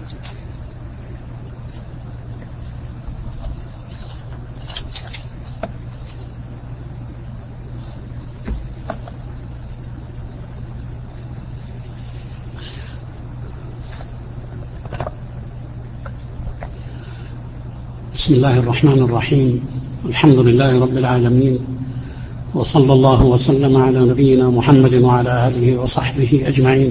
بسم الله الرحمن الرحيم. الحمد لله رب العالمين، وصلى الله وسلم على نبينا محمد وعلى آله وصحبه أجمعين.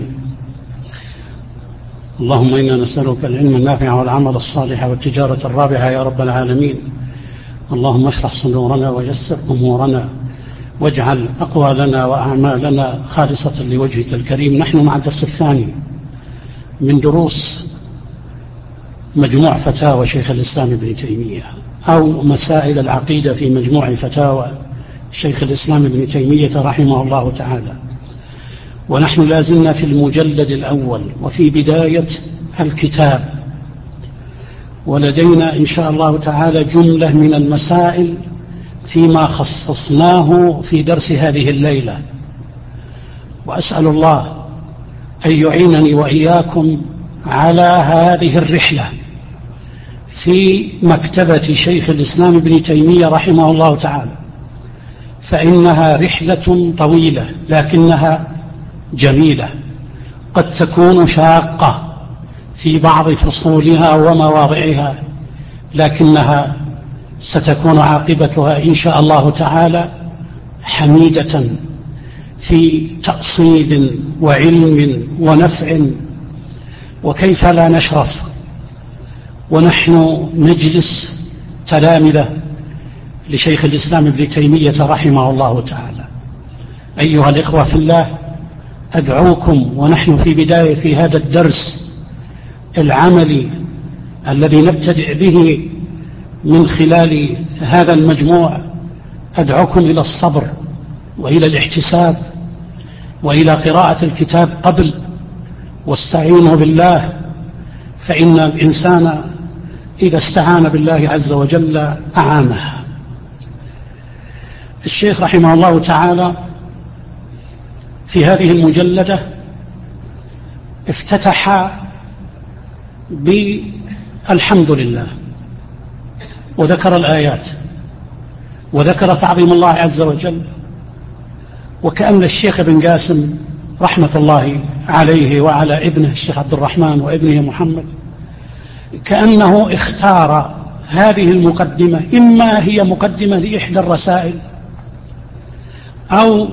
اللهم إنا نسألك العلم النافع والعمل الصالح والتجارة الرابحة يا رب العالمين. اللهم اشرح صدورنا ويسر أمورنا واجعل أقوالنا وأعمالنا خالصة لوجهك الكريم. نحن مع الدرس الثاني من دروس مجموع فتاوى شيخ الإسلام ابن تيمية، أو مسائل العقيدة في مجموع فتاوى شيخ الإسلام ابن تيمية رحمه الله تعالى. ونحن لازلنا في المجلد الأول وفي بداية الكتاب، ولدينا إن شاء الله تعالى جملة من المسائل فيما خصصناه في درس هذه الليلة، وأسأل الله أن يعينني وإياكم على هذه الرحلة في مكتبة شيخ الإسلام ابن تيمية رحمه الله تعالى، فإنها رحلة طويلة لكنها جميلة، قد تكون شاقة في بعض فصولها ومواضعها، لكنها ستكون عاقبتها إن شاء الله تعالى حميدة في تأصيل وعلم ونفع. وكيف لا نشرف ونحن نجلس تلامذة لشيخ الإسلام ابن تيمية رحمه الله تعالى. أيها الإخوة في الله، أدعوكم ونحن في بداية هذا الدرس العملي الذي نبتدئ به من خلال هذا المجموع، أدعوكم إلى الصبر وإلى الاحتساب وإلى قراءة الكتاب قبل، واستعينوا بالله، فإن الإنسان إذا استعان بالله عز وجل أعانه. الشيخ رحمه الله تعالى في هذه المجلدة افتتح بالحمد لله، وذكر الآيات، وذكر تعظيم الله عز وجل، وكأن الشيخ ابن قاسم رحمة الله عليه وعلى ابنه الشيخ عبد الرحمن وابنه محمد كأنه اختار هذه المقدمة، إما هي مقدمة لإحدى الرسائل أو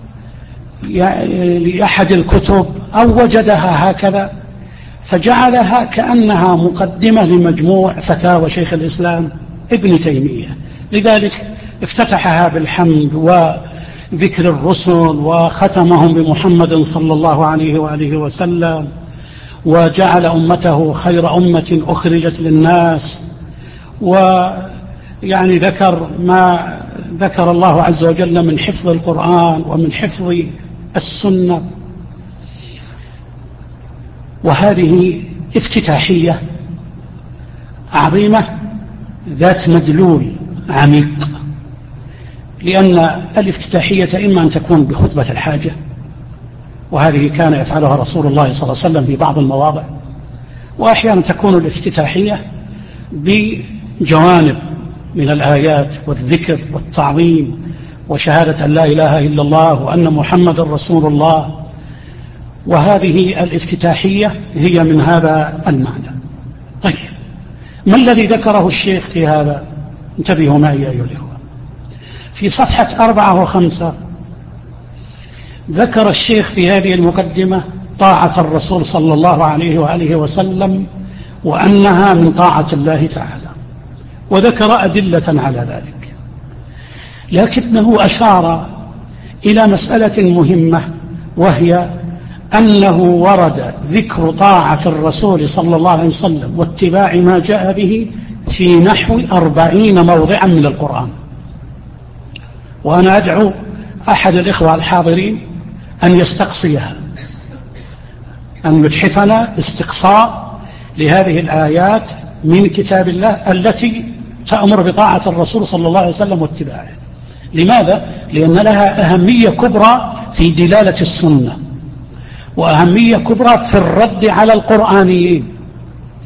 لأحد الكتب أو وجدها هكذا فجعلها كأنها مقدمة لمجموع فتاوى شيخ الإسلام ابن تيمية. لذلك افتتحها بالحمد وذكر الرسل، وختمهم بمحمد صلى الله عليه وآله وسلم، وجعل أمته خير أمة أخرجت للناس، ويعني ذكر ما ذكر الله عز وجل من حفظ القرآن ومن حفظ السنة. وهذه افتتاحية عظيمة ذات مدلول عميق، لأن الافتتاحية إما أن تكون بخطبة الحاجة، وهذه كان يفعلها رسول الله صلى الله عليه وسلم في بعض المواضع، وأحيانا تكون الافتتاحية بجوانب من الآيات والذكر والتعظيم وشهادة أن لا إله إلا الله وأن محمد رسول الله. وهذه الافتتاحية هي من هذا المعنى. طيب، ما الذي ذكره الشيخ في هذا؟ انتبهوا معي أيها الأخوة، في صفحة 4 و5 ذكر الشيخ في هذه المقدمة طاعة الرسول صلى الله عليه وآله وسلم، وأنها من طاعة الله تعالى، وذكر أدلة على ذلك، لكنه أشار إلى مسألة مهمة، وهي أنه ورد ذكر طاعة الرسول صلى الله عليه وسلم واتباع ما جاء به في نحو 40 موضعا من القرآن. وأنا أدعو أحد الإخوة الحاضرين أن يستقصيها، أن يتحفنا استقصاء لهذه الآيات من كتاب الله التي تأمر بطاعة الرسول صلى الله عليه وسلم واتباعه. لماذا؟ لأن لها أهمية كبرى في دلالة السنة، وأهمية كبرى في الرد على القرآنيين،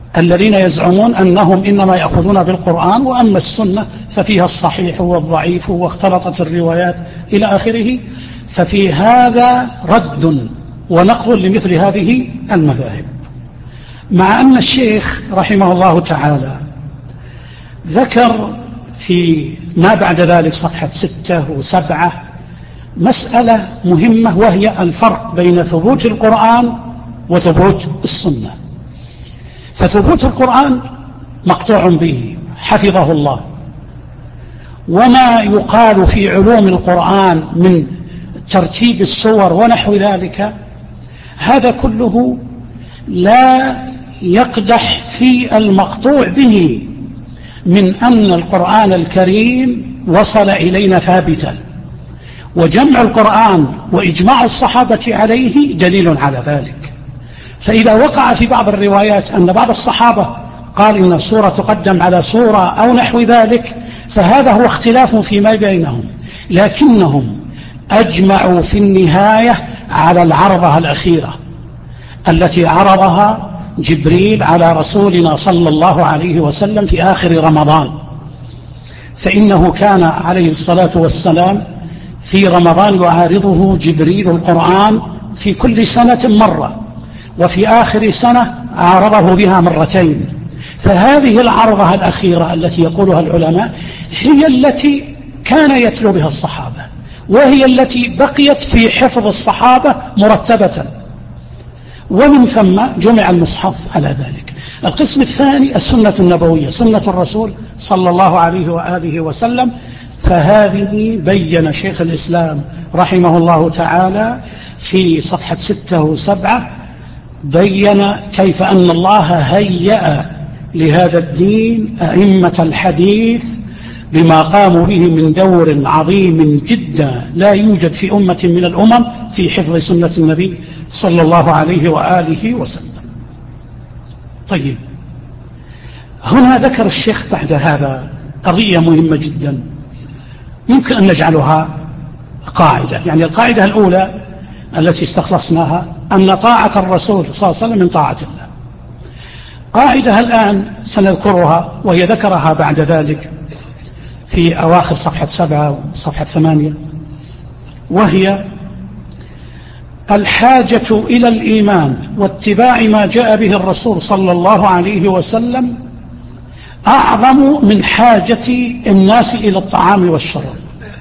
الذين يزعمون أنهم إنما يأخذون بالقرآن، وأما السنة ففيها الصحيح والضعيف واختلطت الروايات إلى آخره. ففي هذا رد ونقض لمثل هذه المذاهب، مع أن الشيخ رحمه الله تعالى ذكر في ما بعد ذلك صفحة 6 و7 مسألة مهمة، وهي الفرق بين ثبوت القرآن وثبوت السنة. فثبوت القرآن مقطوع به حفظه الله، وما يقال في علوم القرآن من ترتيب السور ونحو ذلك، هذا كله لا يقدح في المقطوع به من أن القرآن الكريم وصل إلينا ثابتا، وجمع القرآن وإجماع الصحابة عليه دليل على ذلك. فإذا وقع في بعض الروايات أن بعض الصحابة قال إن السورة تقدم على سورة أو نحو ذلك، فهذا هو اختلاف فيما بينهم، لكنهم أجمعوا في النهاية على العرضة الأخيرة التي عرضها جبريل على رسولنا صلى الله عليه وسلم في آخر رمضان. فإنه كان عليه الصلاة والسلام في رمضان يعارضه جبريل القرآن في كل سنة مرة، وفي آخر سنة عارضه بها مرتين. فهذه العرضة الأخيرة التي يقولها العلماء هي التي كان يتلو بها الصحابة، وهي التي بقيت في حفظ الصحابة مرتبة، ومن ثم جمع المصحف على ذلك. القسم الثاني السنة النبوية، سنة الرسول صلى الله عليه وآله وسلم. فهذه بين شيخ الإسلام رحمه الله تعالى في صفحة 6 و7 بين كيف أن الله هيأ لهذا الدين أئمة الحديث بما قاموا به من دور عظيم جدا لا يوجد في أمة من الأمم في حفظ سنة النبي صلى الله عليه وآله وسلم. طيب، هنا ذكر الشيخ بعد هذا قضية مهمة جدا يمكن أن نجعلها قاعدة. يعني القاعدة الأولى التي استخلصناها أن طاعة الرسول صلى الله عليه وسلم من طاعة الله. قاعدة الآن سنذكرها، وهي ذكرها بعد ذلك في أواخر صفحة 7 وصفحة 8، وهي الحاجة إلى الإيمان واتباع ما جاء به الرسول صلى الله عليه وسلم أعظم من حاجة الناس إلى الطعام والشراب.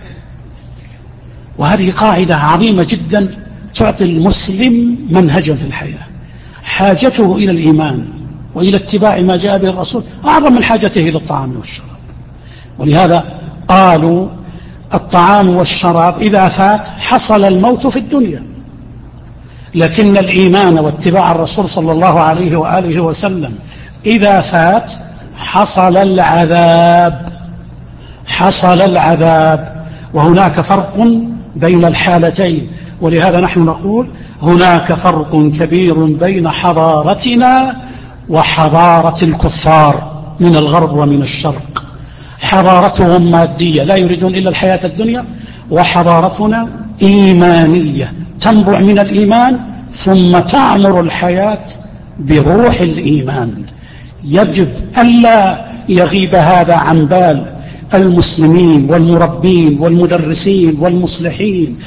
وهذه قاعدة عظيمة جدا تعطي المسلم منهجا في الحياة. حاجته إلى الإيمان وإلى اتباع ما جاء به الرسول أعظم من حاجته إلى الطعام والشراب. ولهذا قالوا الطعام والشراب إذا فات حصل الموت في الدنيا، لكن الإيمان واتباع الرسول صلى الله عليه وآله وسلم إذا فات حصل العذاب. حصل العذاب. وهناك فرق بين الحالتين، ولهذا نحن نقول هناك فرق كبير بين حضارتنا وحضارة الكفار من الغرب ومن الشرق. حضارتهم مادية لا يريدون إلا الحياة الدنيا، وحضارتنا إيمانية تنبع من الإيمان ثم تعمر الحياة بروح الإيمان. يجب ألا يغيب هذا عن بال المسلمين والمربين والمدرسين والمصلحين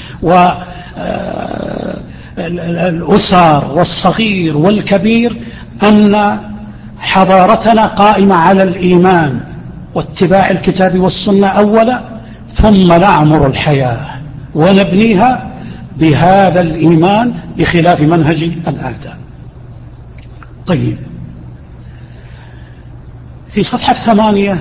والأسر والصغير والكبير أن حضارتنا قائمة على الإيمان واتباع الكتاب والسنة أولا، ثم نعمر الحياة ونبنيها بهذا الإيمان بخلاف منهج الأعداء. طيب، في صفحة 8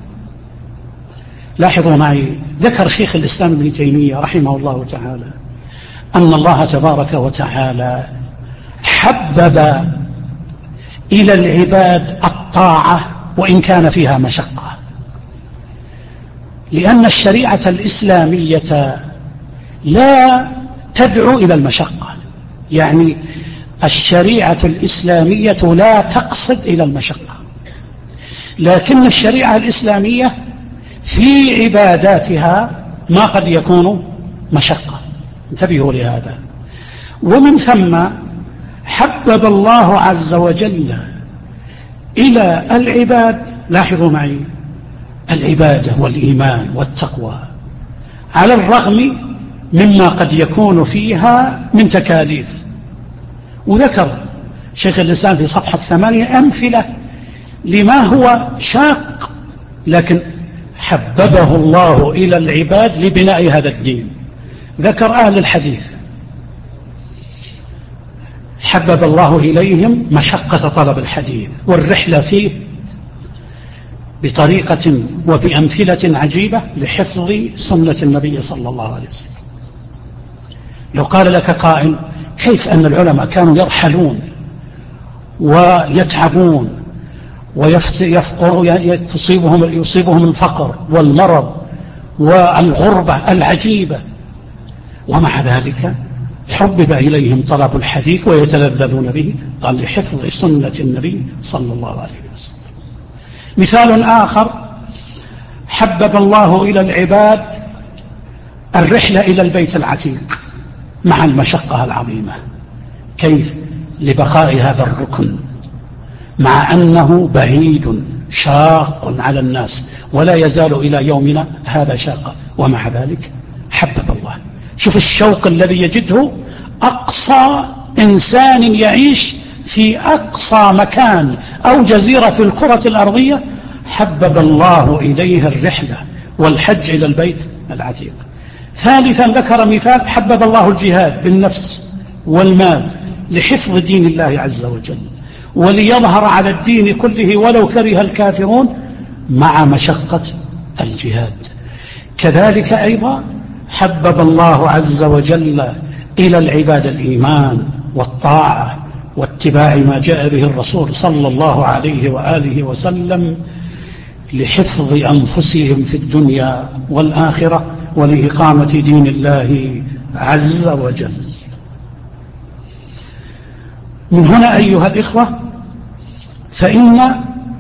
لاحظوا معي ذكر شيخ الإسلام ابن تيمية رحمه الله تعالى أن الله تبارك وتعالى حبب إلى العباد الطاعة وإن كان فيها مشقة، لأن الشريعة الإسلامية لا تدعو إلى المشقة. يعني الشريعة الإسلامية لا تقصد إلى المشقة، لكن الشريعة الإسلامية في عباداتها ما قد يكون مشقة. انتبهوا لهذا. ومن ثم حبب الله عز وجل إلى العباد. لاحظوا معي، العبادة والإيمان والتقوى على الرغم مما قد يكون فيها من تكاليف. وذكر شيخ الإسلام في صفحة 8 أمثلة لما هو شاق، لكن حببه الله إلى العباد لبناء هذا الدين. ذكر أهل الحديث حبب الله إليهم مشقة طلب الحديث والرحلة فيه بطريقة وبأمثلة عجيبة لحفظ سنة النبي صلى الله عليه وسلم. لو قال لك قائل كيف أن العلماء كانوا يرحلون ويتعبون يصيبهم الفقر والمرض والغربة العجيبة، ومع ذلك حبب إليهم طلب الحديث ويتلذذون به؟ قال لحفظ سنة النبي صلى الله عليه وسلم. مثال آخر، حبب الله إلى العباد الرحلة إلى البيت العتيق مع المشقة العظيمة. كيف؟ لبقاء هذا الركن مع أنه بعيد شاق على الناس ولا يزال إلى يومنا هذا شاق، ومع ذلك حبب الله. شوف الشوق الذي يجده أقصى إنسان يعيش في أقصى مكان أو جزيرة في الكرة الأرضية، حبب الله إليها الرحلة والحج إلى البيت العتيق. ثالثا ذكر مثال، حبب الله الجهاد بالنفس والمال لحفظ دين الله عز وجل وليظهر على الدين كله ولو كره الكافرون مع مشقة الجهاد. كذلك أيضا حبب الله عز وجل إلى العباد الإيمان والطاعة واتباع ما جاء به الرسول صلى الله عليه وآله وسلم لحفظ أنفسهم في الدنيا والآخرة ولإقامة دين الله عز وجل. من هنا أيها الإخوة فإن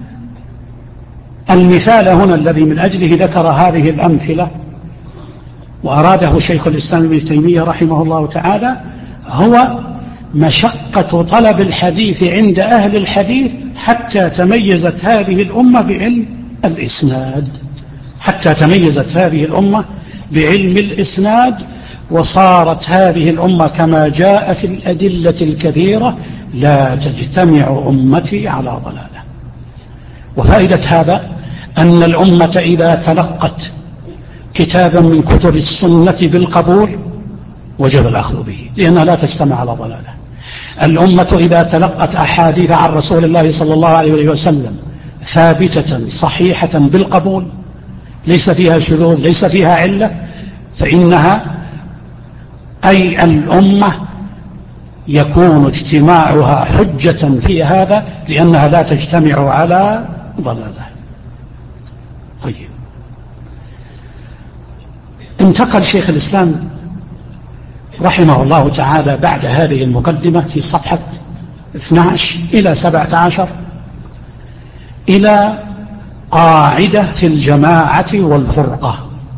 المثال هنا الذي من أجله ذكر هذه الأمثلة وأراده شيخ الإسلام ابن تيمية رحمه الله تعالى هو مشقة طلب الحديث عند أهل الحديث حتى تميزت هذه الأمة بعلم الإسناد، حتى تميزت هذه الأمة بعلم الإسناد، وصارت هذه الأمة كما جاء في الأدلة الكثيرة لا تجتمع أمتي على ضلالة. وفائدة هذا أن الأمة إذا تلقت كتابا من كتب السنة بالقبول وجب الأخذ به لأنها لا تجتمع على ضلالة. الأمة إذا تلقت أحاديث عن رسول الله صلى الله عليه وسلم ثابتة صحيحة بالقبول ليس فيها شذوذ ليس فيها علة، فإنها أي الأمة يكون اجتماعها حجة في هذا لأنها لا تجتمع على ضلالة. طيب، انتقل شيخ الإسلام رحمه الله تعالى بعد هذه المقدمة في صفحة 12 إلى 17 إلى قاعدة في الجماعة والفرقة.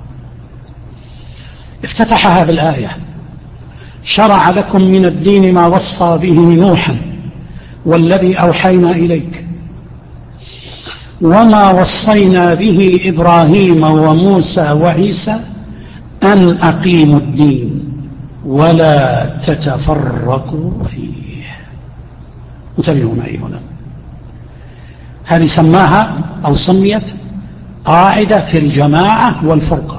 افتتحها بالآية: شرع لكم من الدين ما وصى به نوحا والذي أوحينا إليك وما وصينا به إبراهيم وموسى وعيسى أن أقيموا الدين ولا تتفرقوا فيه. انتبهوا معي هنا، هذه سماها أو سميت قاعدة في الجماعة والفرقة.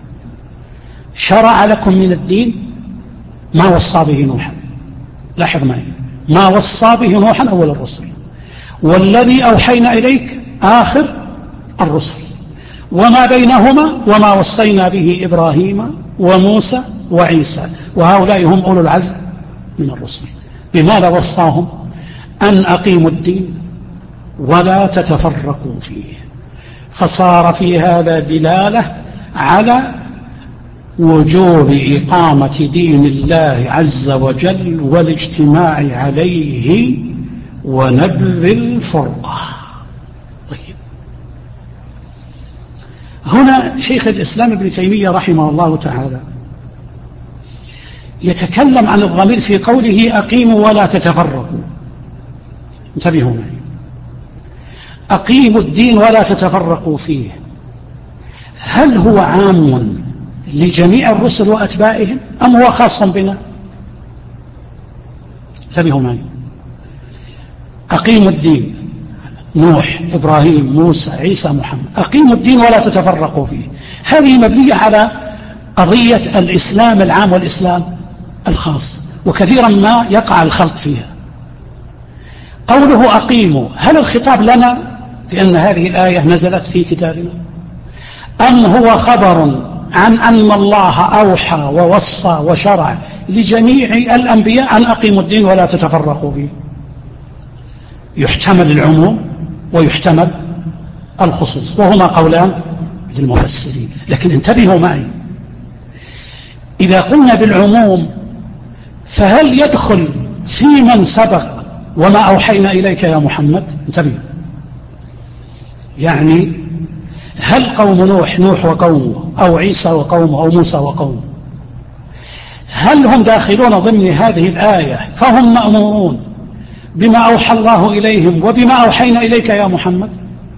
شرع لكم من الدين ما وصى به نوحا، لاحظ معي، ما وصى به نوحا أول الرسل، والذي أوحينا إليك آخر الرسل، وما بينهما وما وصينا به إبراهيم وموسى وعيسى، وهؤلاء هم أولو العزم من الرسل. بماذا وصاهم؟ أن أقيموا الدين ولا تتفرقوا فيه. فصار في هذا دلالة على وجوب إقامة دين الله عز وجل والاجتماع عليه ونبذ الفرقة. طيب، هنا شيخ الإسلام ابن تيمية رحمه الله تعالى يتكلم عن الضمير في قوله أقيموا ولا تتفرقوا. انتبهوا معي، أقيموا الدين ولا تتفرقوا فيه، هل هو عام لجميع الرسل وأتباعهم أم هو خاص بنا؟ انتبهوا معي. أقيموا الدين، نوح، إبراهيم، موسى، عيسى، محمد، أقيموا الدين ولا تتفرقوا فيه، هذه مبنية على قضية الإسلام العام والإسلام الخاص، وكثيرا ما يقع الخلط فيها. قوله أقيموا، هل الخطاب لنا لأن هذه الآية نزلت في كتابنا، أم هو خبر عن أن الله أوحى ووصى وشرع لجميع الأنبياء أن أقيموا الدين ولا تتفرقوا فيه؟ يحتمل العموم ويحتمل الخصوص، وهما قولان للمفسرين. لكن انتبهوا معي، إذا قلنا بالعموم فهل يدخل في من سبق وما أوحينا إليك يا محمد؟ انتبهوا، يعني هل قوم نوح وقومه، أو عيسى وقومه، أو موسى وقومه، هل هم داخلون ضمن هذه الآية فهم مأمورون بما أوحى الله إليهم وبما أوحينا إليك يا محمد؟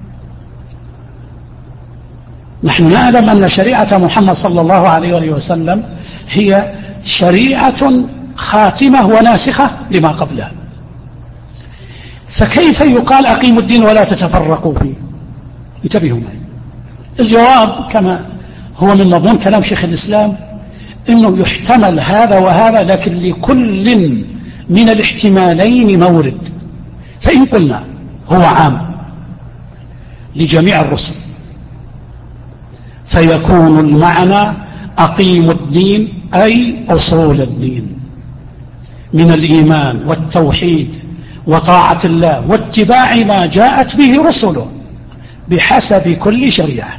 نحن نعلم أن شريعة محمد صلى الله عليه وسلم هي شريعة خاتمة وناسخة لما قبلها، فكيف يقال أقيموا الدين ولا تتفرقوا فيه؟ انتبهوا معي. الجواب كما هو من مضمون كلام شيخ الإسلام إنه يحتمل هذا وهذا، لكن لكل من الاحتمالين مورد. فإن قلنا هو عام لجميع الرسل فيكون المعنى أقيموا الدين أي أصول الدين من الإيمان والتوحيد وطاعة الله واتباع ما جاءت به رسله بحسب كل شريعة،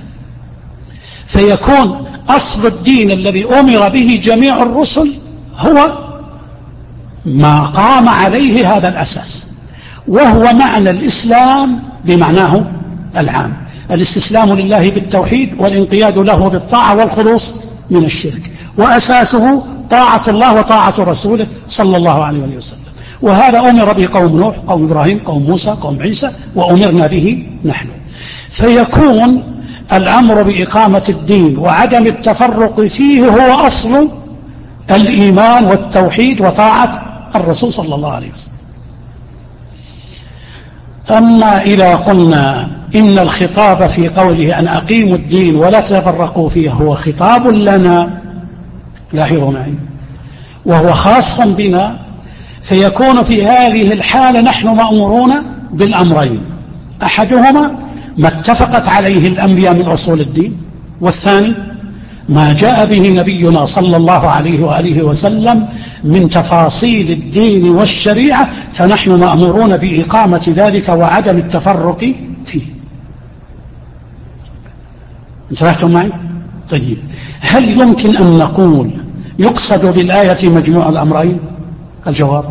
فيكون أصل الدين الذي أمر به جميع الرسل هو ما قام عليه هذا الأساس، وهو معنى الإسلام بمعناه العام، الاستسلام لله بالتوحيد والانقياد له بالطاعة والخلوص من الشرك، وأساسه طاعة الله وطاعة رسوله صلى الله عليه وسلم. وهذا أمر به قوم نوح، قوم إبراهيم، قوم موسى، قوم عيسى، وأمرنا به نحن. فيكون الأمر بإقامة الدين وعدم التفرق فيه هو أصل الإيمان والتوحيد وطاعة الرسول صلى الله عليه وسلم. أما إذا قلنا إن الخطاب في قوله أن أقيموا الدين ولا تتفرقوا فيه هو خطاب لنا، لاحظوا معي، وهو خاص بنا، فيكون في هذه الحالة نحن مأمورون بالأمرين، أحدهما ما اتفقت عليه الأنبياء من أصول الدين، والثاني ما جاء به نبينا صلى الله عليه وآله وسلم من تفاصيل الدين والشريعة، فنحن مأمورون بإقامة ذلك وعدم التفرق فيه. انتبهتم معي؟ طيب، هل يمكن أن نقول يقصد بالآية مجموع الأمرين؟ الجواب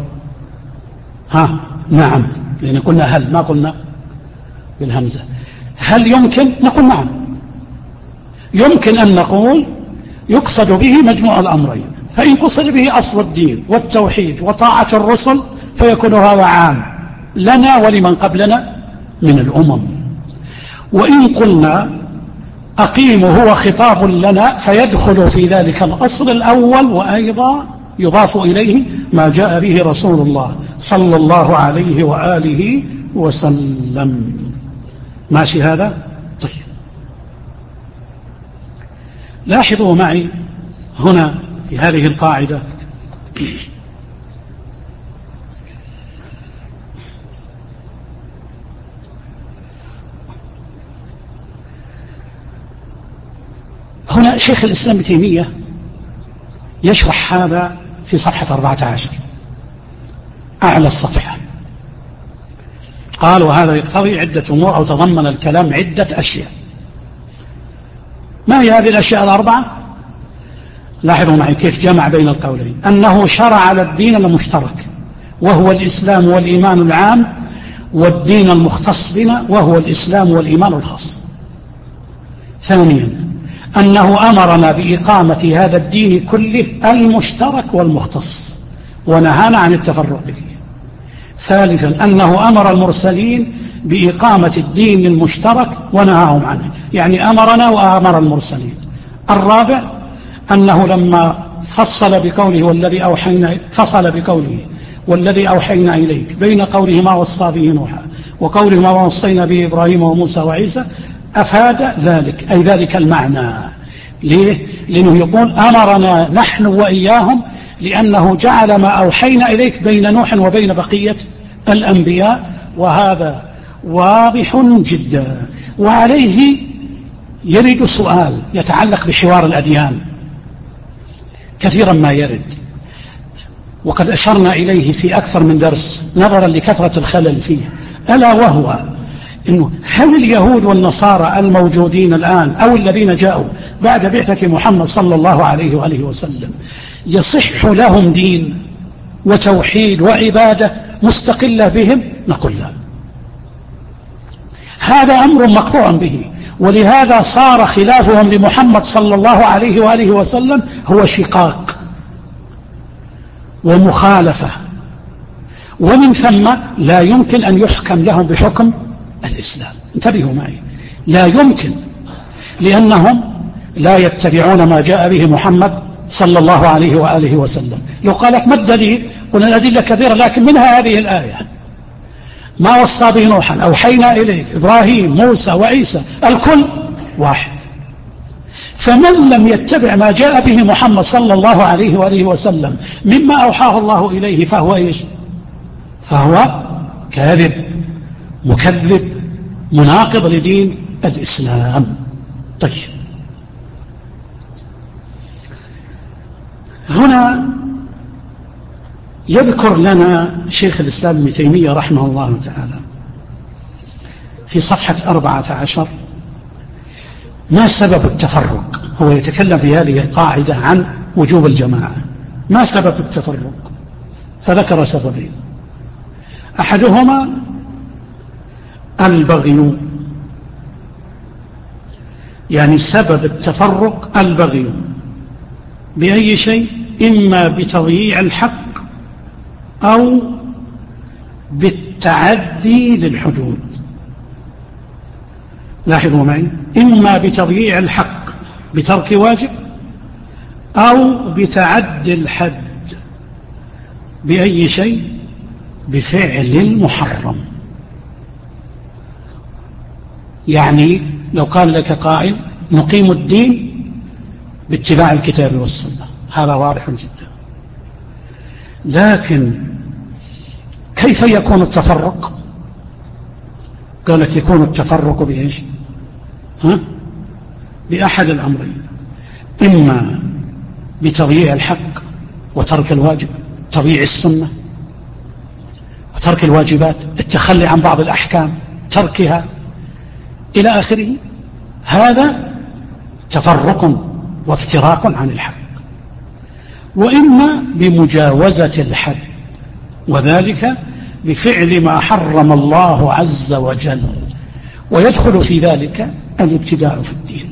نعم، لأن قلنا هل، ما قلنا بالهمزة. هل يمكن؟ نقول نعم، يمكن أن نقول يقصد به مجموع الأمرين، فإن قصد به أصل الدين والتوحيد وطاعة الرسل فيكون هذا عام لنا ولمن قبلنا من الأمم. وإن قلنا أقيموا هو خطاب لنا فيدخل في ذلك الأصل الأول، وأيضا يضاف إليه ما جاء به رسول الله صلى الله عليه وآله وسلم. ماشي هذا؟ طيب، لاحظوا معي هنا في هذه القاعدة هنا شيخ الإسلام ابن تيمية يشرح هذا في صفحة 14 أعلى الصفحة، قال وهذا يقتضي عدة أمور أو تضمن الكلام عدة أشياء. ما هي هذه الأشياء الأربعة؟ لاحظوا معي كيف جمع بين القولين. أنه شرع على الدين المشترك وهو الإسلام والإيمان العام، والدين المختص بنا وهو الإسلام والإيمان الخاص. ثانيا أنه أمرنا بإقامة هذا الدين كله المشترك والمختص ونهانا عن التفرق فيه. ثالثا أنه أمر المرسلين بإقامة الدين المشترك ونهاهم عنه، يعني أمرنا وأمر المرسلين. الرابع أنه لما فصل بقوله والذي أوحينا إليك بين قوله ما وصى به نوحا وقوله ما وصينا به إبراهيم وموسى وعيسى أفاد ذلك، أي ذلك المعنى. ليه؟ لأنه يقول أمرنا نحن وإياهم، لأنه جعل ما أوحينا إليك بين نوح وبين بقية الأنبياء، وهذا واضح جدا. وعليه يرد سؤال يتعلق بحوار الأديان، كثيرا ما يرد، وقد أشرنا إليه في أكثر من درس نظرا لكثرة الخلل فيه، ألا وهو إنه هل اليهود والنصارى الموجودين الآن أو الذين جاءوا بعد بعثة محمد صلى الله عليه وآله وسلم يصح لهم دين وتوحيد وعبادة مستقلة بهم؟ نقول لا، هذا أمر مقطوع به، ولهذا صار خلافهم لمحمد صلى الله عليه وآله وسلم هو شقاق ومخالفة، ومن ثم لا يمكن أن يحكم لهم بحكم الإسلام. انتبهوا معي، لا يمكن، لأنهم لا يتبعون ما جاء به محمد صلى الله عليه وآله وسلم. لو قالت ما الدليل؟ قلنا الأدلة كثيرة، لكن منها هذه الآية ما وصى به نوحا أوحينا إليك إبراهيم موسى وعيسى، الكل واحد. فمن لم يتبع ما جاء به محمد صلى الله عليه وآله وسلم مما أوحاه الله إليه فهو إيش؟ فهو كاذب مكذب مناقض لدين الإسلام. طيب، هنا يذكر لنا شيخ الإسلام ابن تيمية رحمه الله تعالى في صفحة 14 ما سبب التفرق. هو يتكلم في هذه القاعدة عن وجوب الجماعة، ما سبب التفرق؟ فذكر سببين، أحدهما البغي، يعني سبب التفرق البغي بأي شيء؟ إما بتضييع الحق أو بالتعدي للحدود. لاحظوا معي، إما بتضييع الحق بترك واجب أو بتعدي الحد بأي شيء؟ بفعل محرم. يعني لو قال لك قائل نقيم الدين باتباع الكتاب والسنة، هذا واضح جدا، لكن كيف يكون التفرق؟ قال لك يكون التفرق بإيش؟ بأحد الأمرين، إما بتضييع الحق وترك الواجب، تضييع السنة وترك الواجبات، التخلي عن بعض الأحكام تركها إلى آخره، هذا تفرق وافتراق عن الحق. وإما بمجاوزة الحد، وذلك بفعل ما حرم الله عز وجل، ويدخل في ذلك الابتداع في الدين.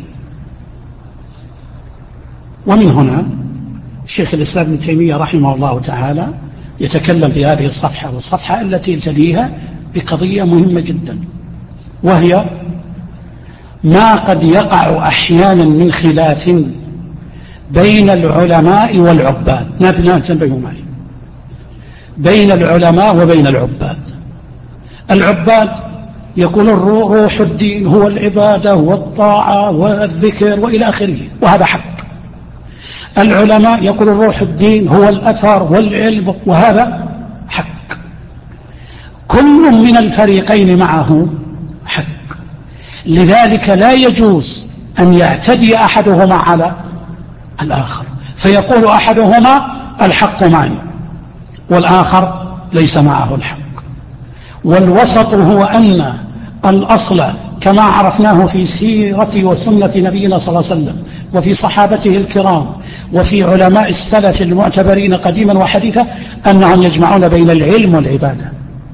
ومن هنا شيخ الإسلام ابن تيمية رحمه الله تعالى يتكلم في هذه الصفحة والصفحة التي تليها بقضية مهمة جدا، وهي ما قد يقع أحيانا من خلاف بين العلماء والعباد. ننتبه معي، بين العلماء وبين العباد. العباد يقول روح الدين هو العبادة والطاعة والذكر وإلى آخره، وهذا حق. العلماء يقول روح الدين هو الأثر والعلم، وهذا حق. كل من الفريقين معه حق، لذلك لا يجوز أن يعتدي أحدهما على الآخر، فيقول أحدهما الحق معي والآخر ليس معه الحق. والوسط هو أن الأصل كما عرفناه في سيرة وسنة نبينا صلى الله عليه وسلم وفي صحابته الكرام وفي علماء السلف المعتبرين قديما وحديثا، أنهم يجمعون بين العلم والعبادة،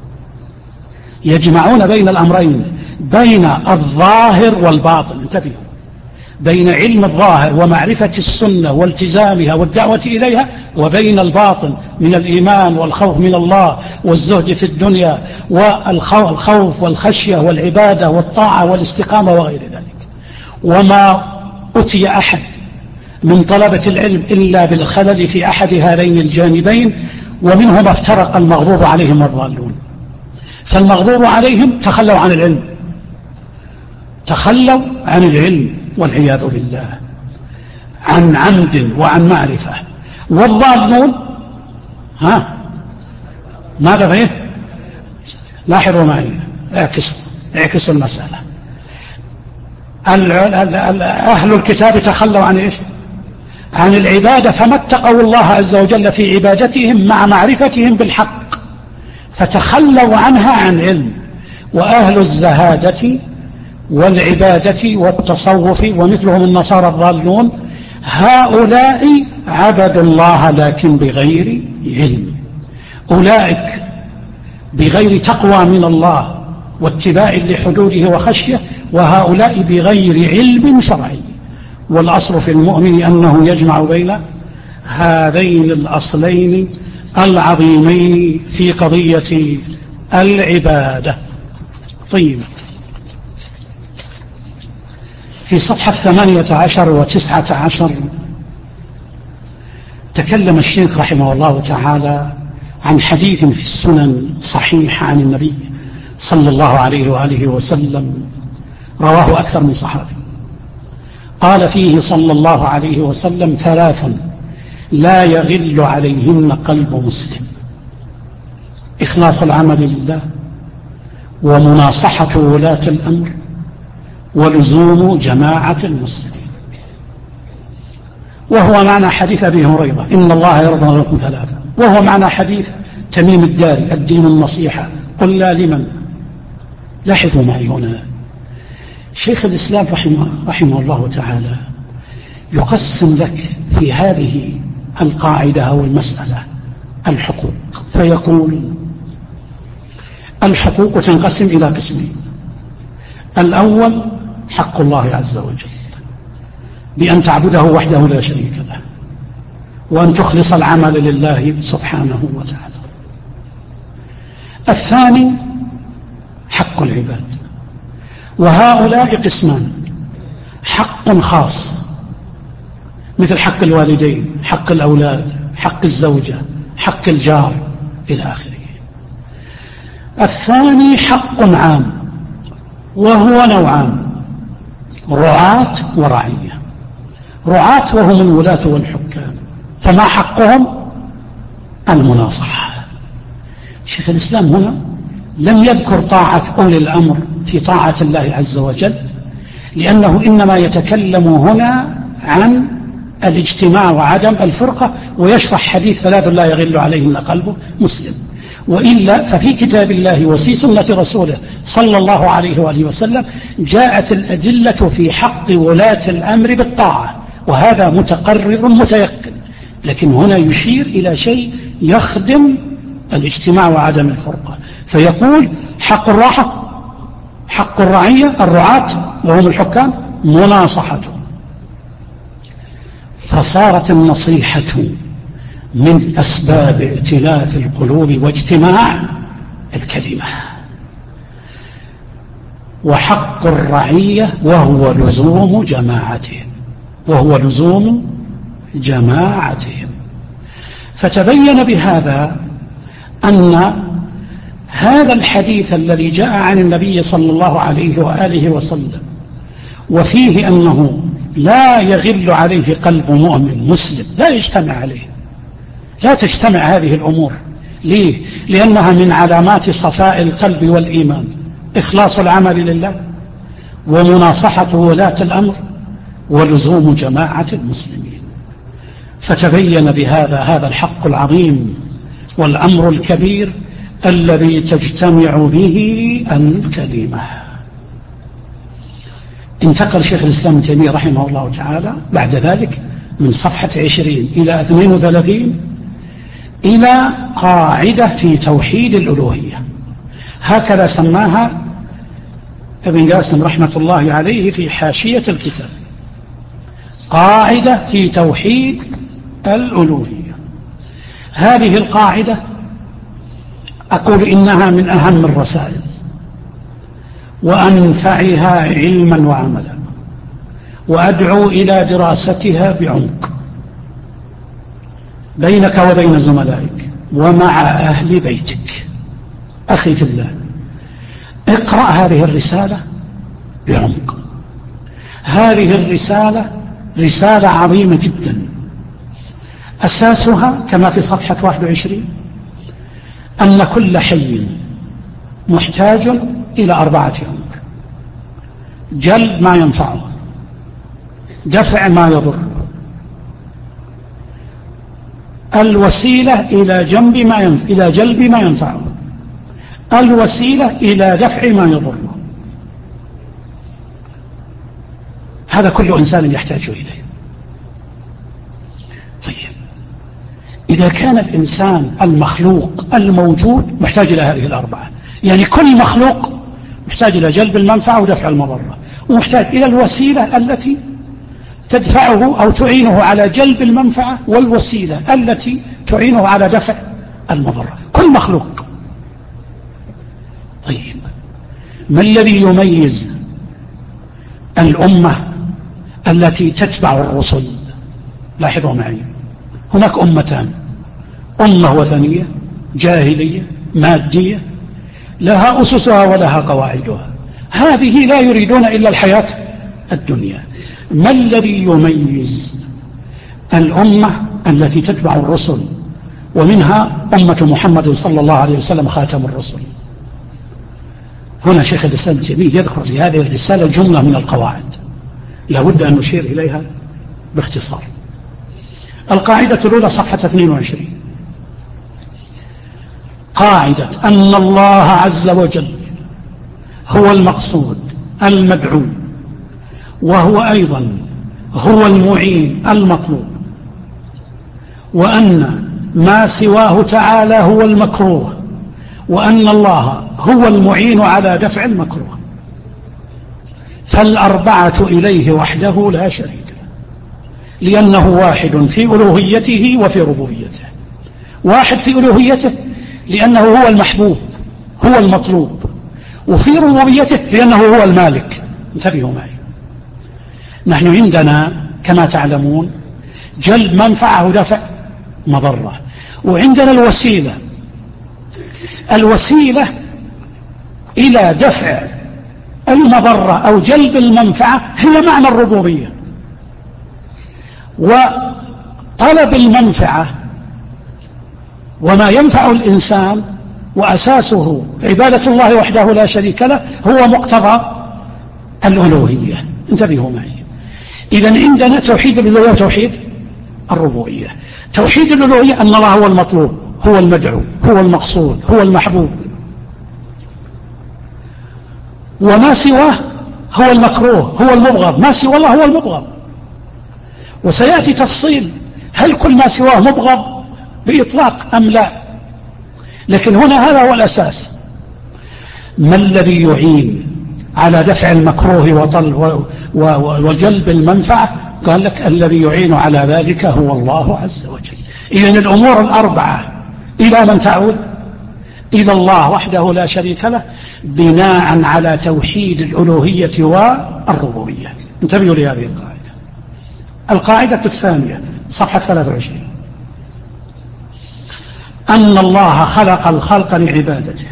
يجمعون بين الأمرين، بين الظاهر والباطن. انتبهوا، بين علم الظاهر ومعرفة السنة والتزامها والدعوة إليها، وبين الباطن من الإيمان والخوف من الله والزهد في الدنيا والخوف والخشية والعبادة والطاعة والاستقامة وغير ذلك. وما أتي أحد من طلبة العلم إلا بالخلل في أحد هذين الجانبين، ومنهم افترق المغضوب عليهم والضالون. فالمغضوب عليهم تخلوا عن العلم، تخلوا عن العلم والعياذ بالله، عن عمد وعن معرفة. والضالون ماذا فيه؟ لاحظوا معي، اعكسوا المسألة. أهل الكتاب تخلوا عن إيش؟ عن العبادة، فما اتقوا الله عز وجل في عبادتهم مع معرفتهم بالحق، فتخلوا عنها عن علم. وأهل الزهادة والعبادة والتصوف ومثلهم النصارى الضالون، هؤلاء عبدوا الله لكن بغير علم. أولئك بغير تقوى من الله واتباع لحدوده وخشية، وهؤلاء بغير علم شرعي. والأصل في المؤمن أنه يجمع بين هذين الأصلين العظيمين في قضية العبادة. طيب، في صفحة 18 و19 تكلم الشيخ رحمه الله تعالى عن حديث في السنن صحيح عن النبي صلى الله عليه وآله وسلم، رواه أكثر من صحابي. قال فيه صلى الله عليه وسلم: 3 لا يغل عليهن قلب مسلم: إخلاص العمل لله، ومناصحة ولاة الأمر، ولزوم جماعة المسلمين. وهو معنى حديث أبي هريرة: إن الله يرضى لكم 3، وهو معنى حديث تميم الداري: الدين النصيحة، قل لا لمن. لاحظوا معي هنا، شيخ الإسلام رحمه الله تعالى يقسم لك في هذه القاعدة أو المسألة الحقوق، فيقول: الحقوق تنقسم إلى قسمين. الأول حق الله عز وجل بأن تعبده وحده لا شريك له، وأن تخلص العمل لله سبحانه وتعالى. الثاني حق العباد، وهؤلاء قسمان: حق خاص مثل حق الوالدين، حق الأولاد، حق الزوجة، حق الجار إلى آخره. الثاني حق عام، وهو نوعان: رعاة ورعية. رعاة وهم الولاة والحكام، فما حقهم؟ المناصحة. شيخ الإسلام هنا لم يذكر طاعة أولي الأمر في طاعة الله عز وجل، لأنه إنما يتكلم هنا عن الاجتماع وعدم الفرقة، ويشرح حديث 3 لا يغل عليهن قلب مسلم. وإلا ففي كتاب الله وفي سنة رسوله صلى الله عليه وآله وسلم جاءت الأدلة في حق ولاة الأمر بالطاعة، وهذا متقرر متيقن. لكن هنا يشير إلى شيء يخدم الاجتماع وعدم الفرقة، فيقول: حق الراحة، حق الرعية الرعاة وهم الحكام، مناصحته. فصارت النصيحة من أسباب ائتلاف القلوب واجتماع الكلمة. وحق الرعية وهو لزوم جماعتهم، وهو لزوم جماعتهم. فتبين بهذا أن هذا الحديث الذي جاء عن النبي صلى الله عليه وآله وسلم وفيه أنه لا يغل عليه قلب مؤمن مسلم، لا يجتمع عليه، لا تجتمع هذه الأمور. ليه؟ لأنها من علامات صفاء القلب والإيمان: إخلاص العمل لله، ومناصحة ولاة الأمر، ولزوم جماعة المسلمين. فتبين بهذا هذا الحق العظيم والأمر الكبير الذي تجتمع به الكلمة. انتقل شيخ الإسلام ابن تيمية رحمه الله تعالى بعد ذلك من صفحة 20 إلى 32 إلى قاعدة في توحيد الألوهية، هكذا سماها ابن قاسم رحمة الله عليه في حاشية الكتاب: قاعدة في توحيد الألوهية. هذه القاعدة أقول إنها من أهم الرسائل وأنفعها علما وعملا، وأدعو إلى دراستها بعمق بينك وبين زملائك ومع أهل بيتك. أخي في الله، اقرأ هذه الرسالة بعمق. هذه الرسالة رسالة عظيمة جدا، أساسها كما في صفحة 21 أن كل حي محتاج إلى 4 أمور: جلب ما ينفعه، دفع ما يضره، الوسيلة إلى جلب ما ينفعه، الوسيلة إلى دفع ما يضره. هذا كل إنسان يحتاج إليه. طيب، إذا كان الإنسان المخلوق الموجود محتاج إلى هذه ال4، يعني كل مخلوق محتاج إلى جلب المنفعة ودفع المضرة، ومحتاج إلى الوسيلة التي تدفعه أو تعينه على جلب المنفعة، والوسيلة التي تعينه على دفع المضرة، كل مخلوق. طيب، ما الذي يميز الأمة التي تتبع الرسل؟ لاحظوا معي، هناك أمتان: أمة وثنية جاهلية مادية لها أسسها ولها قواعدها، هذه لا يريدون إلا الحياة الدنيا. ما الذي يميز الأمة التي تتبع الرسل، ومنها أمة محمد صلى الله عليه وسلم خاتم الرسل؟ هنا شيخ الإسلام ابن تيمية يذكر في هذه الرسالة جملة من القواعد لابد أن نشير إليها باختصار. القاعدة الأولى صفحة 22: قاعدة أن الله عز وجل هو المقصود المدعو، وهو أيضا هو المعين المطلوب، وأن ما سواه تعالى هو المكروه، وأن الله هو المعين على دفع المكروه. فالأربعة إليه وحده لا شريك له، لأنه واحد في ألوهيته وفي ربوبيته. واحد في ألوهيته لأنه هو المحبوب هو المطلوب، وفي ربوبيته لأنه هو المالك. انتبهوا معي، نحن عندنا كما تعلمون جلب منفعة ودفع مضرة، وعندنا الوسيلة إلى دفع المضرة أو جلب المنفعة هي معنى الربوبية. وطلب المنفعة وما ينفع الإنسان وأساسه عبادة الله وحده لا شريك له هو مقتضى الألوهية. انتبهوا معي، إذن عندنا توحيد الألوهية وتوحيد الربوبية. توحيد الألوهية أن الله هو المطلوب هو المدعو هو المقصود هو المحبوب، وما سواه هو المكروه هو المبغض، ما سوى الله هو المبغض. وسيأتي تفصيل هل كل ما سواه مبغض بإطلاق أم لا، لكن هنا هذا هو الأساس. ما الذي يعين على دفع المكروه وجلب المنفعة؟ قال لك الذي يعين على ذلك هو الله عز وجل. إذن الأمور الأربعة إلى من تعود؟ إلى الله وحده لا شريك له، بناء على توحيد الألوهية والربوبية. انتبهوا لهذه القاعدة. القاعدة الثانية صفحة 23: أن الله خلق الخلق لعبادته،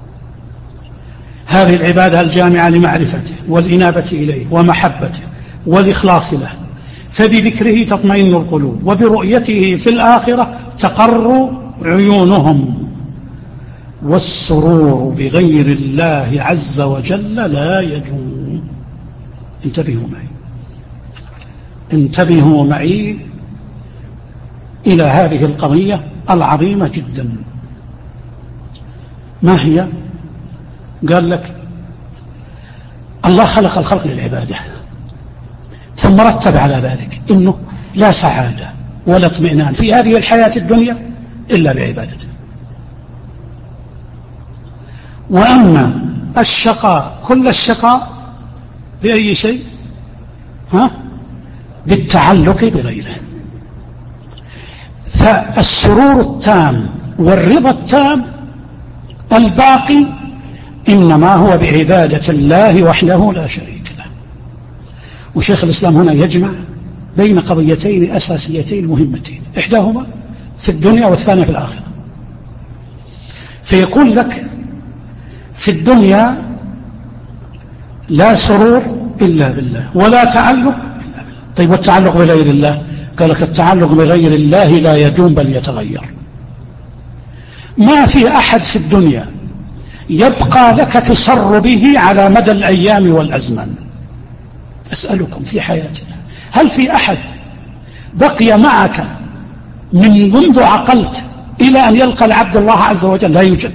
هذه العبادة الجامعة لمعرفته والإنابة إليه ومحبته والإخلاص له، فبذكره تطمئن القلوب، وبرؤيته في الآخرة تقر عيونهم، والسرور بغير الله عز وجل لا يدوم. انتبهوا معي إلى هذه القضية العظيمة جدا. ما هي؟ قال لك الله خلق الخلق للعبادة، ثم رتب على ذلك إنه لا سعادة ولا اطمئنان في هذه الحياة الدنيا إلا بعبادته، وأما الشقاء كل الشقاء بأي شيء؟ بالتعلق بغيره. فالسرور التام والرضا التام الباقي إنما هو بعبادة الله وحده لا شريك له. وشيخ الإسلام هنا يجمع بين قضيتين أساسيتين مهمتين، إحداهما في الدنيا والثانية في الآخرة. فيقول لك في الدنيا لا سرور إلا بالله ولا تعلق إلا بالله. طيب والتعلق بغير الله؟ قال لك التعلق بغير الله لا يدوم بل يتغير. ما في أحد في الدنيا يبقى لك تصر به على مدى الأيام والأزمان. أسألكم في حياتنا هل في أحد بقي معك من منذ عقلت إلى أن يلقى العبد الله عز وجل؟ لا يوجد.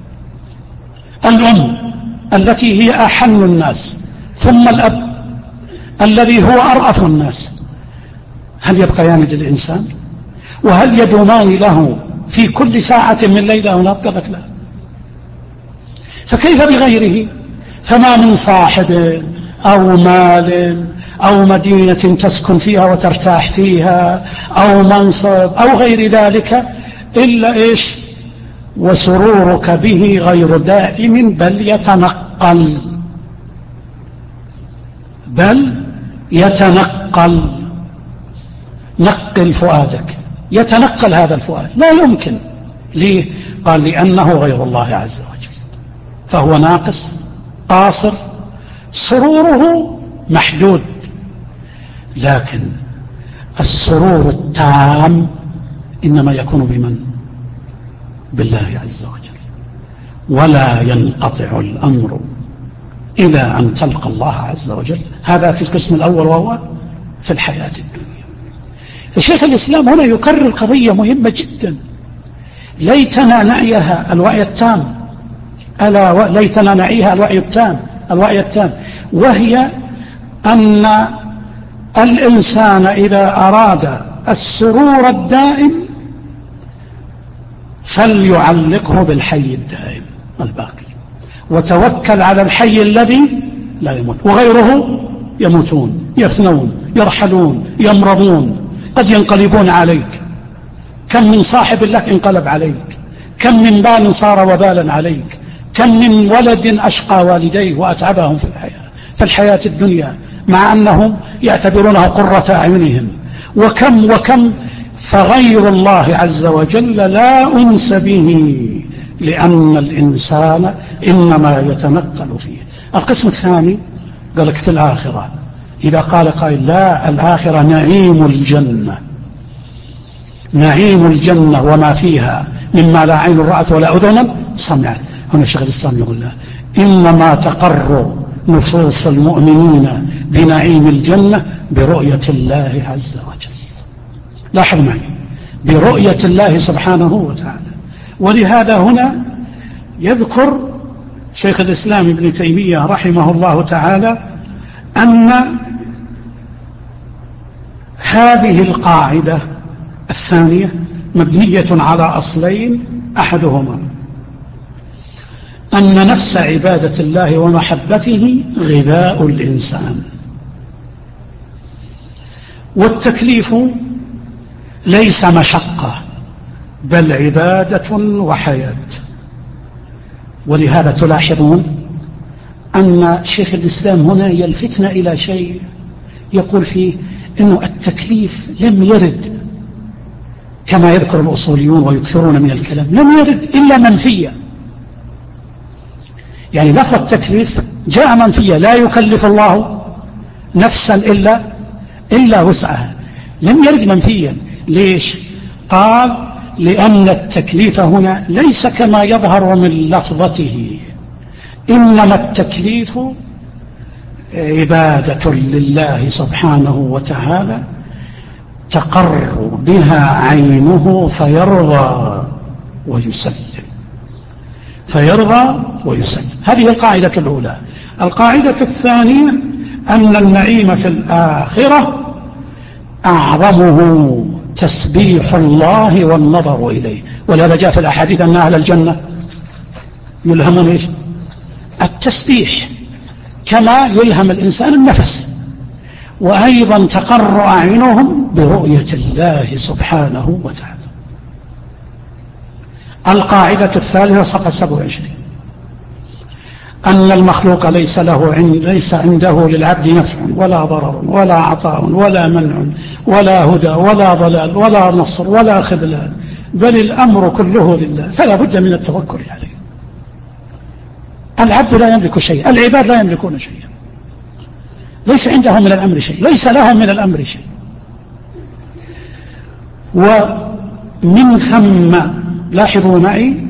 الأم التي هي أحن الناس، ثم الأب الذي هو أرأف الناس، هل يبقيان للإنسان؟ وهل يدومان له في كل ساعة من ليلة أو نهار؟ لك لا. فكيف بغيره؟ فما من صاحب أو مال أو مدينة تسكن فيها وترتاح فيها أو منصب أو غير ذلك إلا إيش؟ وسرورك به غير دائم بل يتنقل. بل يتنقل. نقل فؤادك، يتنقل هذا الفؤاد، لا يمكن. ليه؟ قال لأنه غير الله عز وجل، فهو ناقص قاصر، سروره محدود. لكن السرور التام إنما يكون بمن؟ بالله عز وجل. ولا ينقطع الأمر إلى أن تلقى الله عز وجل. هذا في القسم الأول وهو في الحياة الدنيا. فشيخ الإسلام هنا يكرر قضية مهمة جدا، ليتنا نعيها الوعي التام، ألا ليتنا نعيها الوعي التام، وهي أن الإنسان إذا أراد السرور الدائم فليعلقه بالحي الدائم الباقي، وتوكل على الحي الذي لا يموت. وغيره يموتون، يفنون، يرحلون، يمرضون، قد ينقلبون عليك. كم من صاحب لك انقلب عليك، كم من بال صار وبالا عليك، كم من ولد أشقى والديه وأتعبهم في الحياة الدنيا مع أنهم يعتبرونه قرة أعينهم. وكم فغير الله عز وجل لا أنس به، لأن الإنسان إنما يتنقل فيه. القسم الثاني قال لك في الآخرة، إذا قال قائل لا، الآخرة نعيم الجنة، نعيم الجنة وما فيها مما لا عين رأت ولا أذن سمعت. هنا شيخ الإسلام يقول لا، إنما تقر نفوس المؤمنين بنعيم الجنة برؤية الله عز وجل. لاحظ معي، برؤية الله سبحانه وتعالى. ولهذا هنا يذكر شيخ الإسلام ابن تيمية رحمه الله تعالى أن هذه القاعدة الثانية مبنية على أصلين، أحدهما أن نفس عبادة الله ومحبته غذاء الإنسان، والتكليف ليس مشقة بل عبادة وحياة. ولهذا تلاحظون أن شيخ الإسلام هنا يلفتنا إلى شيء يقول فيه إنه التكليف لم يرد كما يذكر الأصوليون ويكثرون من الكلام، لم يرد إلا منفيا. يعني لفظ التكليف جاء منفيا، لا يكلف الله نفسا إلا وسعها، لم يرد منفيا. ليش؟ قال لأن التكليف هنا ليس كما يظهر من لفظته، إنما التكليف عبادة لله سبحانه وتعالى تقر بها عينه فيرضى ويسلم، فيرضى ويسلم. هذه القاعدة الأولى. القاعدة الثانية أن النعيم في الآخرة أعظمه تسبيح الله والنظر إليه. ولهذا جاء في الأحاديث أن أهل الجنة يلهمون إيش؟ التسبيح كما يلهم الإنسان النفس. وأيضا تقر أعينهم برؤية الله سبحانه وتعالى. القاعدة الثالثة صفحة 27 أن المخلوق ليس عنده للعبد نفع ولا ضرر ولا عطاء ولا منع ولا هدى ولا ضلال ولا نصر ولا خذلان، بل الأمر كله لله، فلا بد من التوكل عليه. العبد لا يملك شيء، العباد لا يملكون شيئا، ليس عندهم من الأمر شيء، ليس لهم من الأمر شيء. ومن ثم لاحظوا معي،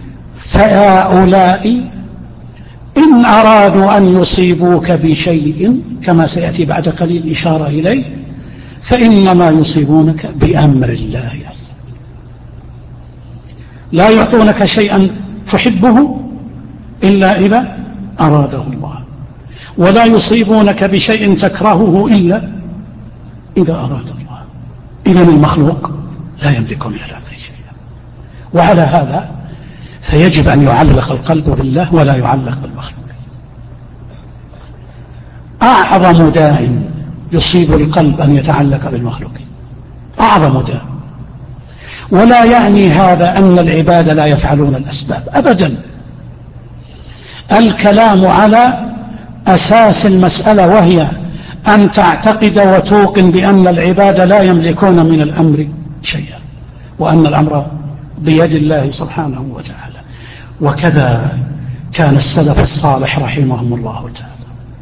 فهؤلاء إن أرادوا أن يصيبوك بشيء كما سيأتي بعد قليل إشارة إليه، فإنما يصيبونك بأمر الله عز وجل. لا يعطونك شيئا تحبه إلا إذا أراده الله، ولا يصيبونك بشيء تكرهه إلا إذا أراد الله. إذن المخلوق لا يملك من الأمر شيئا، وعلى هذا فيجب أن يعلق القلب بالله ولا يعلق بالمخلوق. أعظم داء يصيب القلب أن يتعلق بالمخلوق، أعظم داء. ولا يعني هذا أن العباد لا يفعلون الأسباب أبدا، الكلام على أساس المسألة، وهي أن تعتقد وتوقن بأن العباد لا يملكون من الأمر شيئا، وأن الأمر بيد الله سبحانه وتعالى. وكذا كان السلف الصالح رحمهم الله تعالى،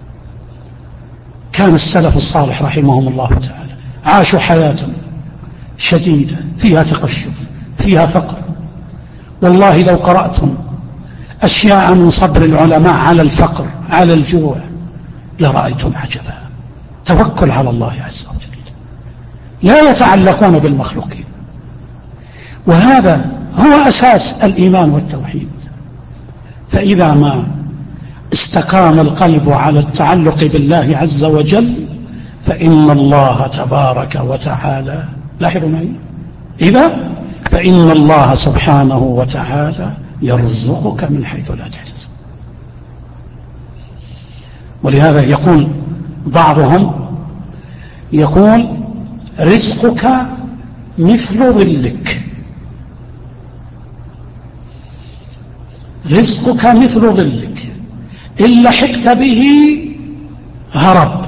كان السلف الصالح رحمهم الله تعالى عاشوا حياة شديدة فيها تقشف، فيها فقر. والله لو قرأتم أشياء من صبر العلماء على الفقر على الجوع لرأيتم عجبا. توكل على الله عز وجل، لا يتعلقون بالمخلوقين، وهذا هو أساس الإيمان والتوحيد. فإذا ما استقام القلب على التعلق بالله عز وجل فإن الله تبارك وتعالى، لاحظوا معي، فإن الله سبحانه وتعالى يرزقك من حيث لا تحتسب. ولهذا يقول بعضهم، يقول رزقك مثل ظلك، رزقك مثل ظلك، إن لحقت به هرب،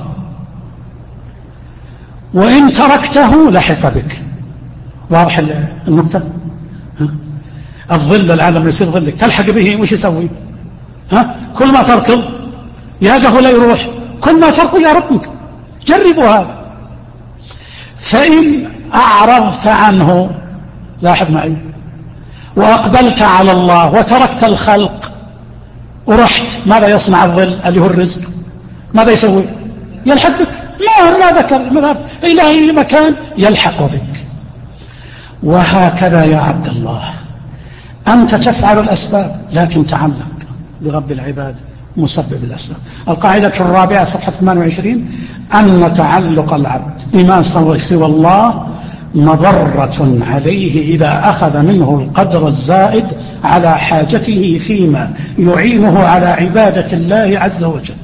وإن تركته لحق بك. واضح النقطة؟ الظل العالم يصير ظلك، تلحق به وش يسوي؟ كل ما تركض ياقه لا يروح، كل ما تركض يا ربك. جربوا هذا. فإن أعرضت عنه، لاحظ معي، وأقبلت على الله وتركت الخلق ورحت، ماذا يصنع الظل اللي هو الرزق؟ ماذا يسوي؟ يلحق بك، ما ذكر المذهب إلى أي مكان يلحق بك. وهكذا يا عبد الله، أنت تفعل الأسباب لكن تعلق برب العباد مسبب الأسباب. القاعدة الرابعة صفحة 28 أن تعلق العبد بما سوى الله مضرة عليه إذا أخذ منه القدر الزائد على حاجته فيما يعينه على عبادة الله عز وجل.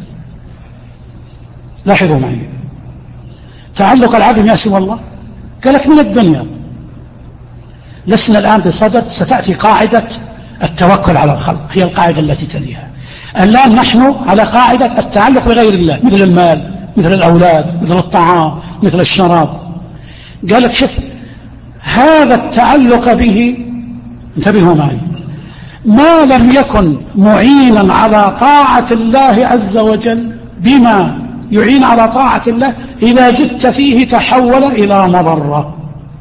لاحظوا معي، تعلق العبد بما سوى الله قالك من الدنيا. لسنا الآن بصدد، ستأتي قاعدة التوكل على الخلق، هي القاعدة التي تليها. الآن نحن على قاعدة التعلق بغير الله، مثل المال، مثل الأولاد، مثل الطعام، مثل الشراب. قالك شوف، هذا التعلق به، انتبهوا معي، ما لم يكن معينا على طاعة الله عز وجل بما يعين على طاعة الله، إذا زدت فيه تحول إلى مضرة.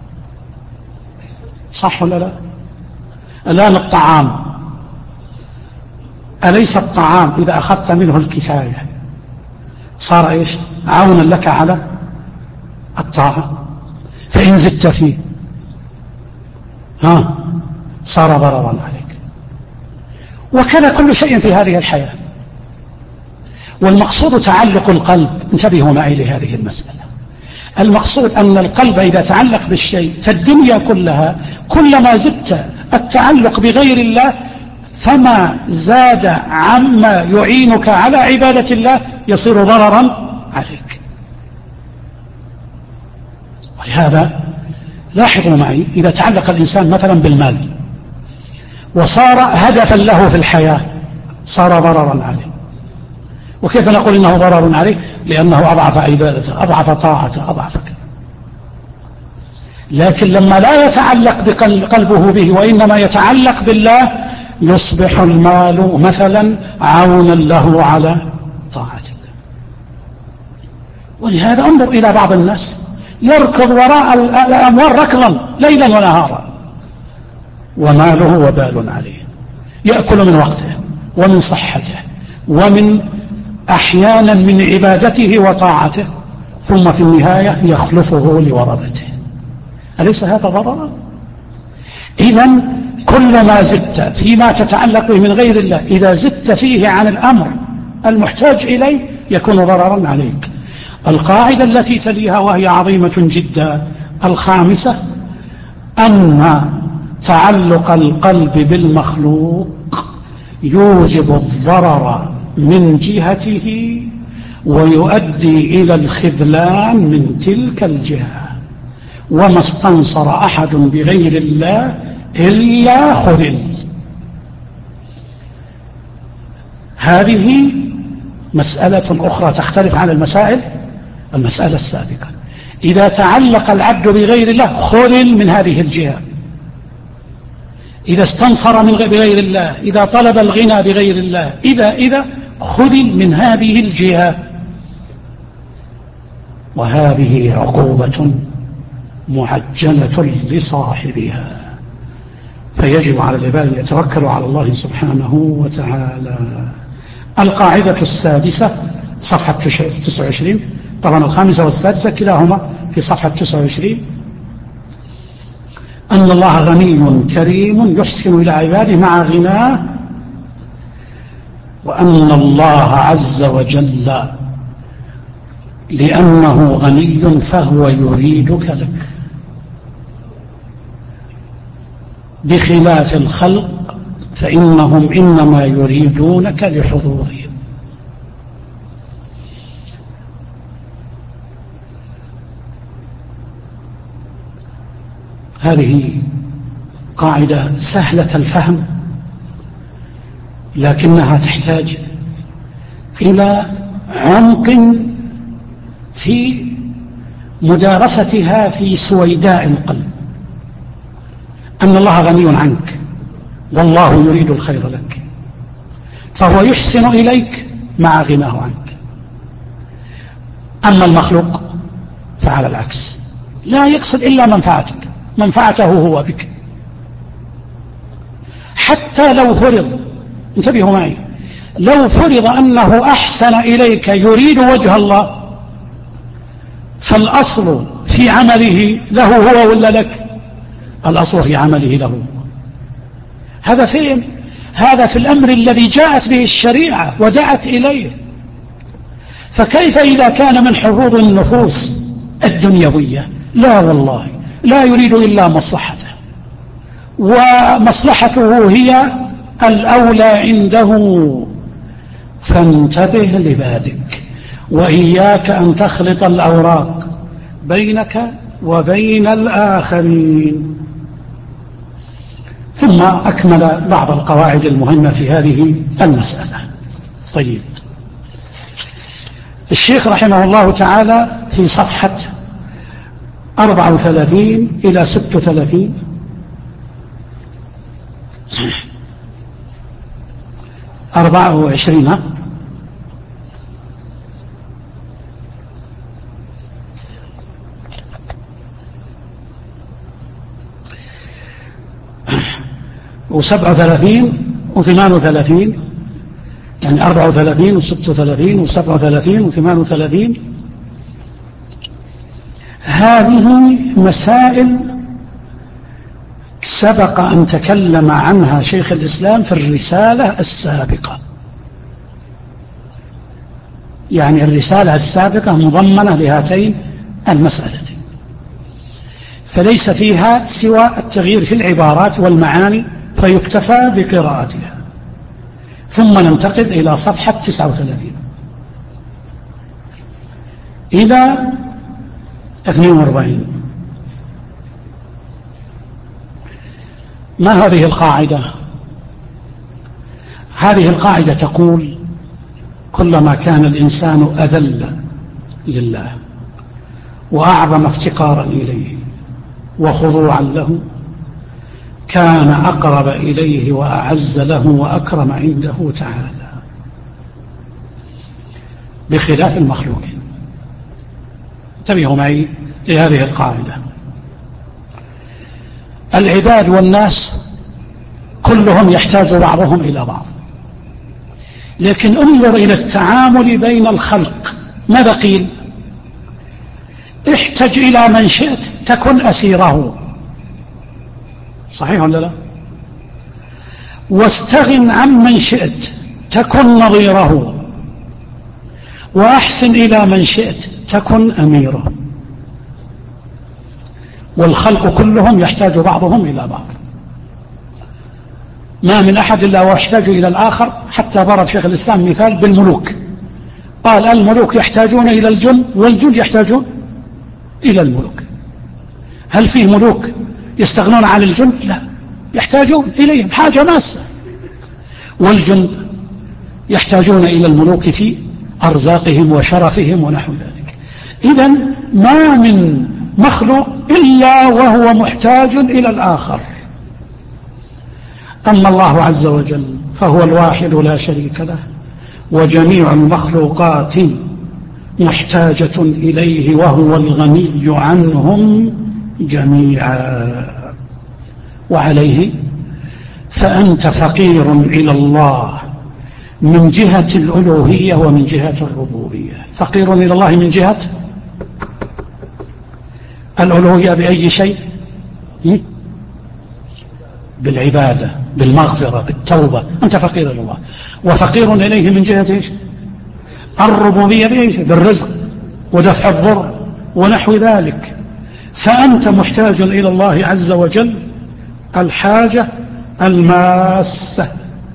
صح ولا لا؟ الآن الطعام، أليس الطعام إذا أخذت منه الكفاية صار إيش؟ عونا لك على الطاعة، فإن زدت فيه صار ضررا عليك. وكذا كل شيء في هذه الحياة. والمقصود تعلق القلب، انتبهوا معي لهذه المسألة. المقصود أن القلب إذا تعلق بالشيء فالدنيا كلها، كلما زدت التعلق بغير الله فما زاد عما يعينك على عبادة الله يصير ضررا عليك. ولهذا لاحظوا معي، إذا تعلق الإنسان مثلا بالمال وصار هدفا له في الحياة صار ضررا عليه. وكيف نقول إنه ضرر عليه؟ لأنه أضعف عبادته، أضعف طاعته، أضعف كذا. لكن لما لا يتعلق قلبه به وإنما يتعلق بالله يصبح المال مثلا عونا له على طاعة الله. ولهذا انظر إلى بعض الناس يركض وراء الأموال ركضا ليلا ونهارا وماله وبال عليه، يأكل من وقته ومن صحته ومن أحيانا من عبادته وطاعته، ثم في النهاية يخلفه لورثته. أليس هذا ضررا؟ إذن كلما زدت فيما تتعلق به من غير الله، إذا زدت فيه عن الأمر المحتاج إليه يكون ضررا عليك. القاعدة التي تليها وهي عظيمة جدا الخامسة، أن تعلق القلب بالمخلوق يوجب الضرر من جهته ويؤدي إلى الخذلان من تلك الجهة، وما استنصر أحد بغير الله إلا خذل. هذه مسألة أخرى تختلف عن المسألة السابقة. إذا تعلق العبد بغير الله خذل من هذه الجهة، إذا استنصر بغير الله، إذا طلب الغنى بغير الله، إذا خذل من هذه الجهة. وهذه عقوبة معجلة لصاحبها، فيجب على العباد أن يتوكلوا على الله سبحانه وتعالى. القاعدة السادسة صفحة 29، طبعا الخامسة والسادسة كلاهما في صفحة 29، أن الله غني كريم يحسن إلى عباده مع غناه، وأن الله عز وجل لأنه غني فهو يريدك لك، بخلاف الخلق فإنهم إنما يريدونك لحظوظهم. هذه قاعدة سهلة الفهم، لكنها تحتاج إلى عمق في مدارستها في سويداء القلب. أن الله غني عنك والله يريد الخير لك، فهو يحسن إليك مع غناه عنك. أما المخلوق فعلى العكس، لا يقصد إلا منفعتك، منفعته هو بك. حتى لو فرض، انتبهوا معي، لو فرض أنه أحسن إليك يريد وجه الله، فالأصل في عمله له هو ولا لك؟ الأصل في عمله له. هذا فين؟ هذا في الأمر الذي جاءت به الشريعة ودعت إليه. فكيف إذا كان من حظوظ النفوس الدنيوية؟ لا والله، لا يريد إلا مصلحته، ومصلحته هي الأولى عنده. فانتبه لذلك، وإياك أن تخلط الأوراق بينك وبين الآخرين. ثم أكمل بعض القواعد المهمة في هذه المسألة. طيب، الشيخ رحمه الله تعالى في صفحة 34 إلى 36 24 و37 و38، يعني 34 و36 و37 و38. هذه مسائل سبق أن تكلم عنها شيخ الإسلام في الرسالة السابقة، يعني الرسالة السابقة مضمنة لهاتين المسألتين، فليس فيها سوى التغيير في العبارات والمعاني، فيكتفى بقراءتها. ثم ننتقل إلى صفحة 39 إلى 42. ما هذه القاعدة؟ هذه القاعدة تقول: كلما كان الإنسان أذل لله وأعظم افتقارا إليه وخضوعا له، كان أقرب إليه وأعز له وأكرم عنده تعالى، بخلاف المخلوقين. انتبهوا معي لهذه القاعدة. العباد والناس كلهم يحتاج بعضهم إلى بعض، لكن انظر إلى التعامل بين الخلق. ماذا قيل؟ احتج إلى من شئت تكن أسيره، صحيح ولا لا؟ واستغن عن من شئت تكن نظيره، وأحسن إلى من شئت تكن أميره. والخلق كلهم يحتاج بعضهم إلى بعض، ما من أحد إلا ويحتاج إلى الآخر. حتى ضرب شيخ الإسلام مثال بالملوك، قال: الملوك يحتاجون إلى الجند والجند يحتاجون إلى الملوك. هل فيه ملوك يستغنون عن الجند؟ لا، يحتاجون إليهم حاجة ماسة. والجند يحتاجون إلى الملوك في أرزاقهم وشرفهم ونحو ذلك. إذن ما من مخلوق إلا وهو محتاج إلى الآخر. أما الله عز وجل فهو الواحد لا شريك له، وجميع المخلوقات محتاجة إليه وهو الغني عنهم جميعا. وعليه فأنت فقير إلى الله من جهة الألوهية ومن جهة الربوبية. فقير إلى الله من جهة الألوهية بأي شيء؟ بالعبادة، بالمغفرة، بالتوبة، أنت فقير إلى الله. وفقير إليه من جهة إيش؟ الربوبية بأي شيء؟ بالرزق ودفع الضر ونحو ذلك. فأنت محتاج إلى الله عز وجل الحاجة الماسة.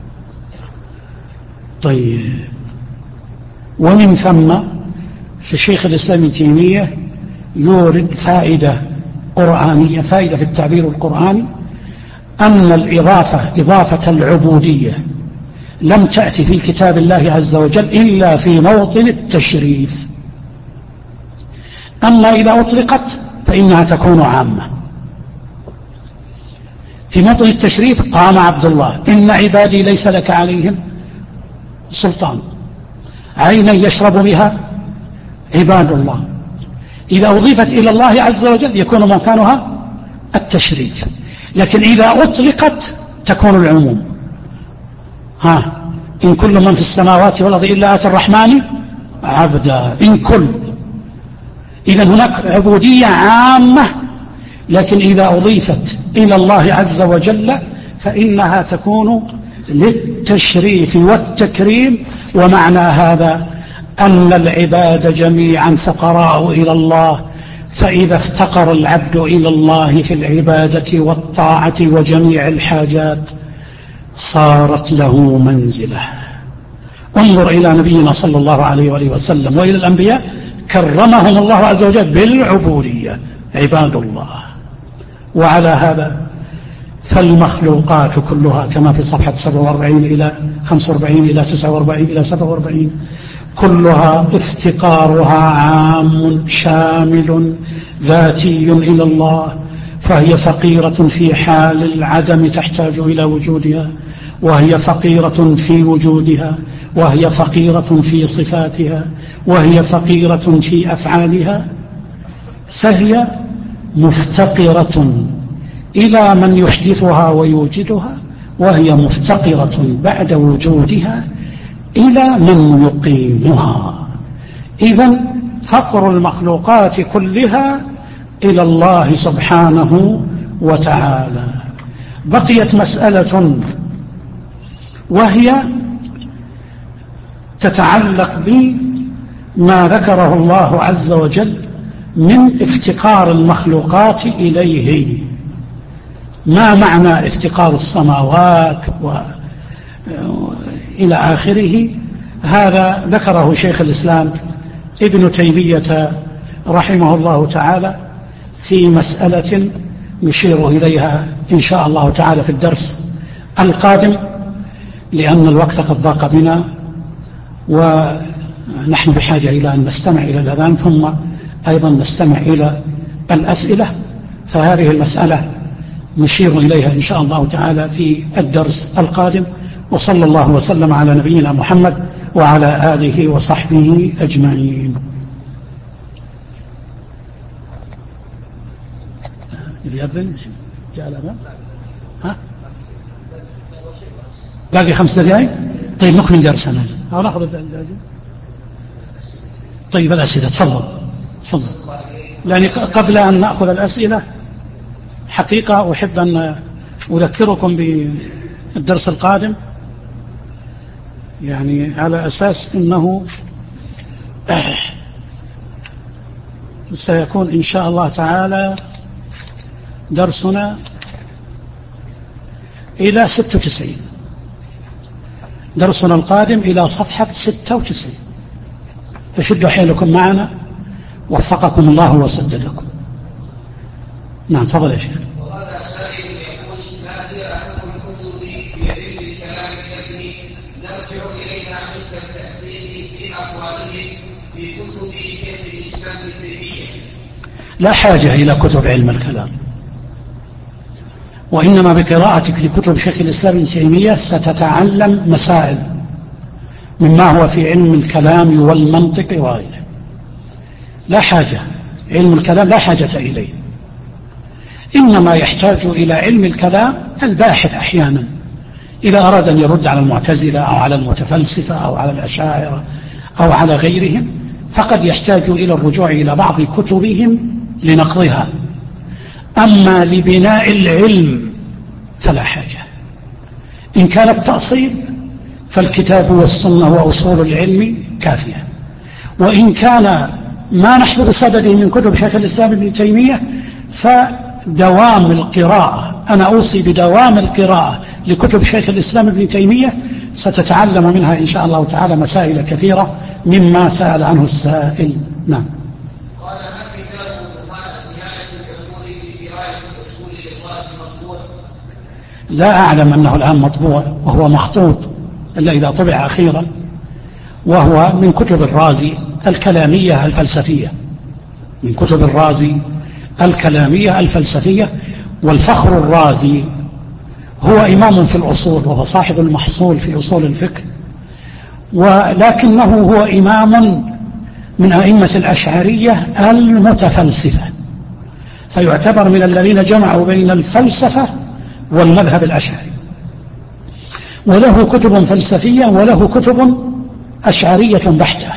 طيب، ومن ثم في شيخ الإسلام ابن تيمية يورد فائدة قرآنية، فائدة في التعبير القرآني، أن إضافة العبودية لم تأتي في كتاب الله عز وجل إلا في موطن التشريف. أما إذا أطلقت فإنها تكون عامة. في موطن التشريف قام عبد الله: إن عبادي ليس لك عليهم سلطان. عينا يشرب بها عباد الله. إذا أضيفت إلى الله عز وجل يكون مكانها التشريف، لكن إذا أطلقت تكون العموم. إن كل من في السماوات والأرض إلا آتي الرحمن عبدا. إن كل، إذا هناك عبودية عامة، لكن إذا أضيفت إلى الله عز وجل فإنها تكون للتشريف والتكريم. ومعنى هذا أن العباد جميعا فقراء إلى الله، فإذا افتقر العبد إلى الله في العبادة والطاعة وجميع الحاجات صارت له منزلة. انظر إلى نبينا صلى الله عليه وآله وسلم وإلى الأنبياء، كرمهم الله عز وجل بالعبودية، عباد الله. وعلى هذا فالمخلوقات كلها كما في صفحة 47 إلى 45 إلى 49 إلى 47 كلها افتقارها عام شامل ذاتي إلى الله، فهي فقيرة في حال العدم تحتاج إلى وجودها، وهي فقيرة في وجودها، وهي فقيرة في صفاتها، وهي فقيرة في أفعالها. فهي مفتقرة إلى من يحدثها ويوجدها، وهي مفتقرة بعد وجودها إلى من يقيمها. إذن فقر المخلوقات كلها إلى الله سبحانه وتعالى. بقيت مسألة وهي تتعلق بما ذكره الله عز وجل من افتقار المخلوقات إليه. ما معنى افتقار السماوات وإلى آخره؟ هذا ذكره شيخ الإسلام ابن تيمية رحمه الله تعالى في مسألة نشير إليها إن شاء الله تعالى في الدرس القادم. لأن الوقت قد ضاق بنا، ونحن بحاجة إلى أن نستمع إلى الأذان ثم أيضا نستمع إلى الأسئلة. فهذه المسألة نشير إليها إن شاء الله تعالى في الدرس القادم. وصلى الله وسلم على نبينا محمد وعلى آله وصحبه أجمعين. يأذن جاء الأذان؟ ها؟ باقي 5 دقائق. طيب نكمل درسنا أو نأخذ الدقائق. طيب الأسئلة تفضل. يعني قبل أن نأخذ الأسئلة حقيقة أحب أن أذكركم بالدرس القادم، يعني على أساس أنه سيكون إن شاء الله تعالى درسنا إلى 96. درسنا القادم إلى صفحة 96، فشدوا حيلكم معنا وفقكم الله وسددكم. نعم تفضل يا شيخ. وهذا سائل يقول: ما هي أهم الكتب في علم الكلام التي نرجع إليها عند التحقيق في أقوالهم في كتب شيخ الإسلام ابن تيمية؟ لا حاجة إلى كتب علم الكلام، وإنما بقراءتك لكتب شيخ الإسلام ابن تيمية ستتعلم مسائل مما هو في علم الكلام والمنطق وغيره. لا حاجة، علم الكلام لا حاجة إليه، إنما يحتاج إلى علم الكلام الباحث أحيانا إذا أراد أن يرد على المعتزلة أو على المتفلسفة أو على الأشاعرة أو على غيرهم، فقد يحتاج إلى الرجوع إلى بعض كتبهم لنقضها. أما لبناء العلم فلا حاجة. إن كان التأصيل فالكتاب والسنة وأصول العلم كافية، وإن كان ما نحن بصدده من كتب شيخ الإسلام ابن تيمية فدوام القراءة. أنا أوصي بدوام القراءة لكتب شيخ الإسلام ابن تيمية، ستتعلم منها إن شاء الله تعالى مسائل كثيرة مما سأل عنه السائل. نعم. قال: ما كتاب نهاية العلوم في قراءة أصول الإخلاص مطبوع؟ لا أعلم أنه الآن مطبوع، وهو مخطوط إلا إذا طبع أخيرا، وهو من كتب الرازي الكلامية الفلسفية، من كتب الرازي الكلامية الفلسفية. والفخر الرازي هو إمام في الأصول، وهو صاحب المحصول في أصول الفقه، ولكنه هو إمام من أئمة الأشعرية المتفلسفة، فيعتبر من الذين جمعوا بين الفلسفة والمذهب الأشعري. وله كتب فلسفية وله كتب أشعرية بحتة،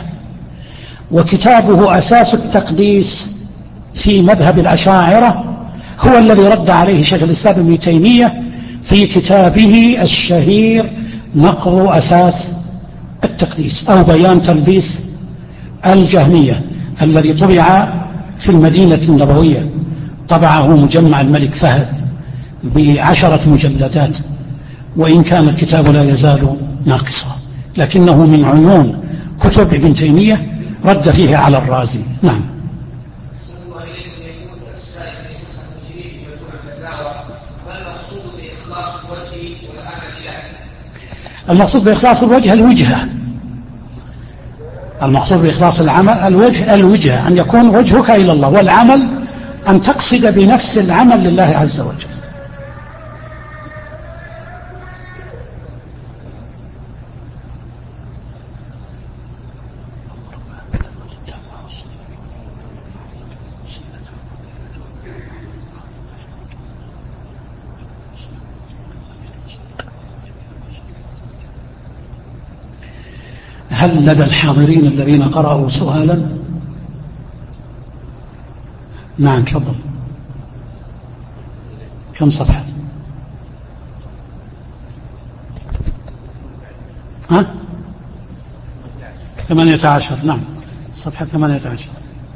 وكتابه أساس التقديس في مذهب الأشاعرة هو الذي رد عليه شيخ الإسلام ابن تيمية في كتابه الشهير نقض أساس التقديس أو بيان تلبيس الجهمية، الذي طبع في المدينة النبوية. طبعه مجمع الملك فهد ب10 مجلدات، وإن كان الكتاب لا يزال ناقصا، لكنه من عيون كتب ابن تيمية رد فيه على الرازي. نعم. المقصود بإخلاص الوجه الوجهة، المقصود بإخلاص العمل الوجهة، أن يكون وجهك إلى الله، والعمل أن تقصد بنفس العمل لله عز وجل. هل لدى الحاضرين الذين قرأوا سؤالا؟ نعم تفضل. كم صفحة؟ 18. نعم صفحة 18.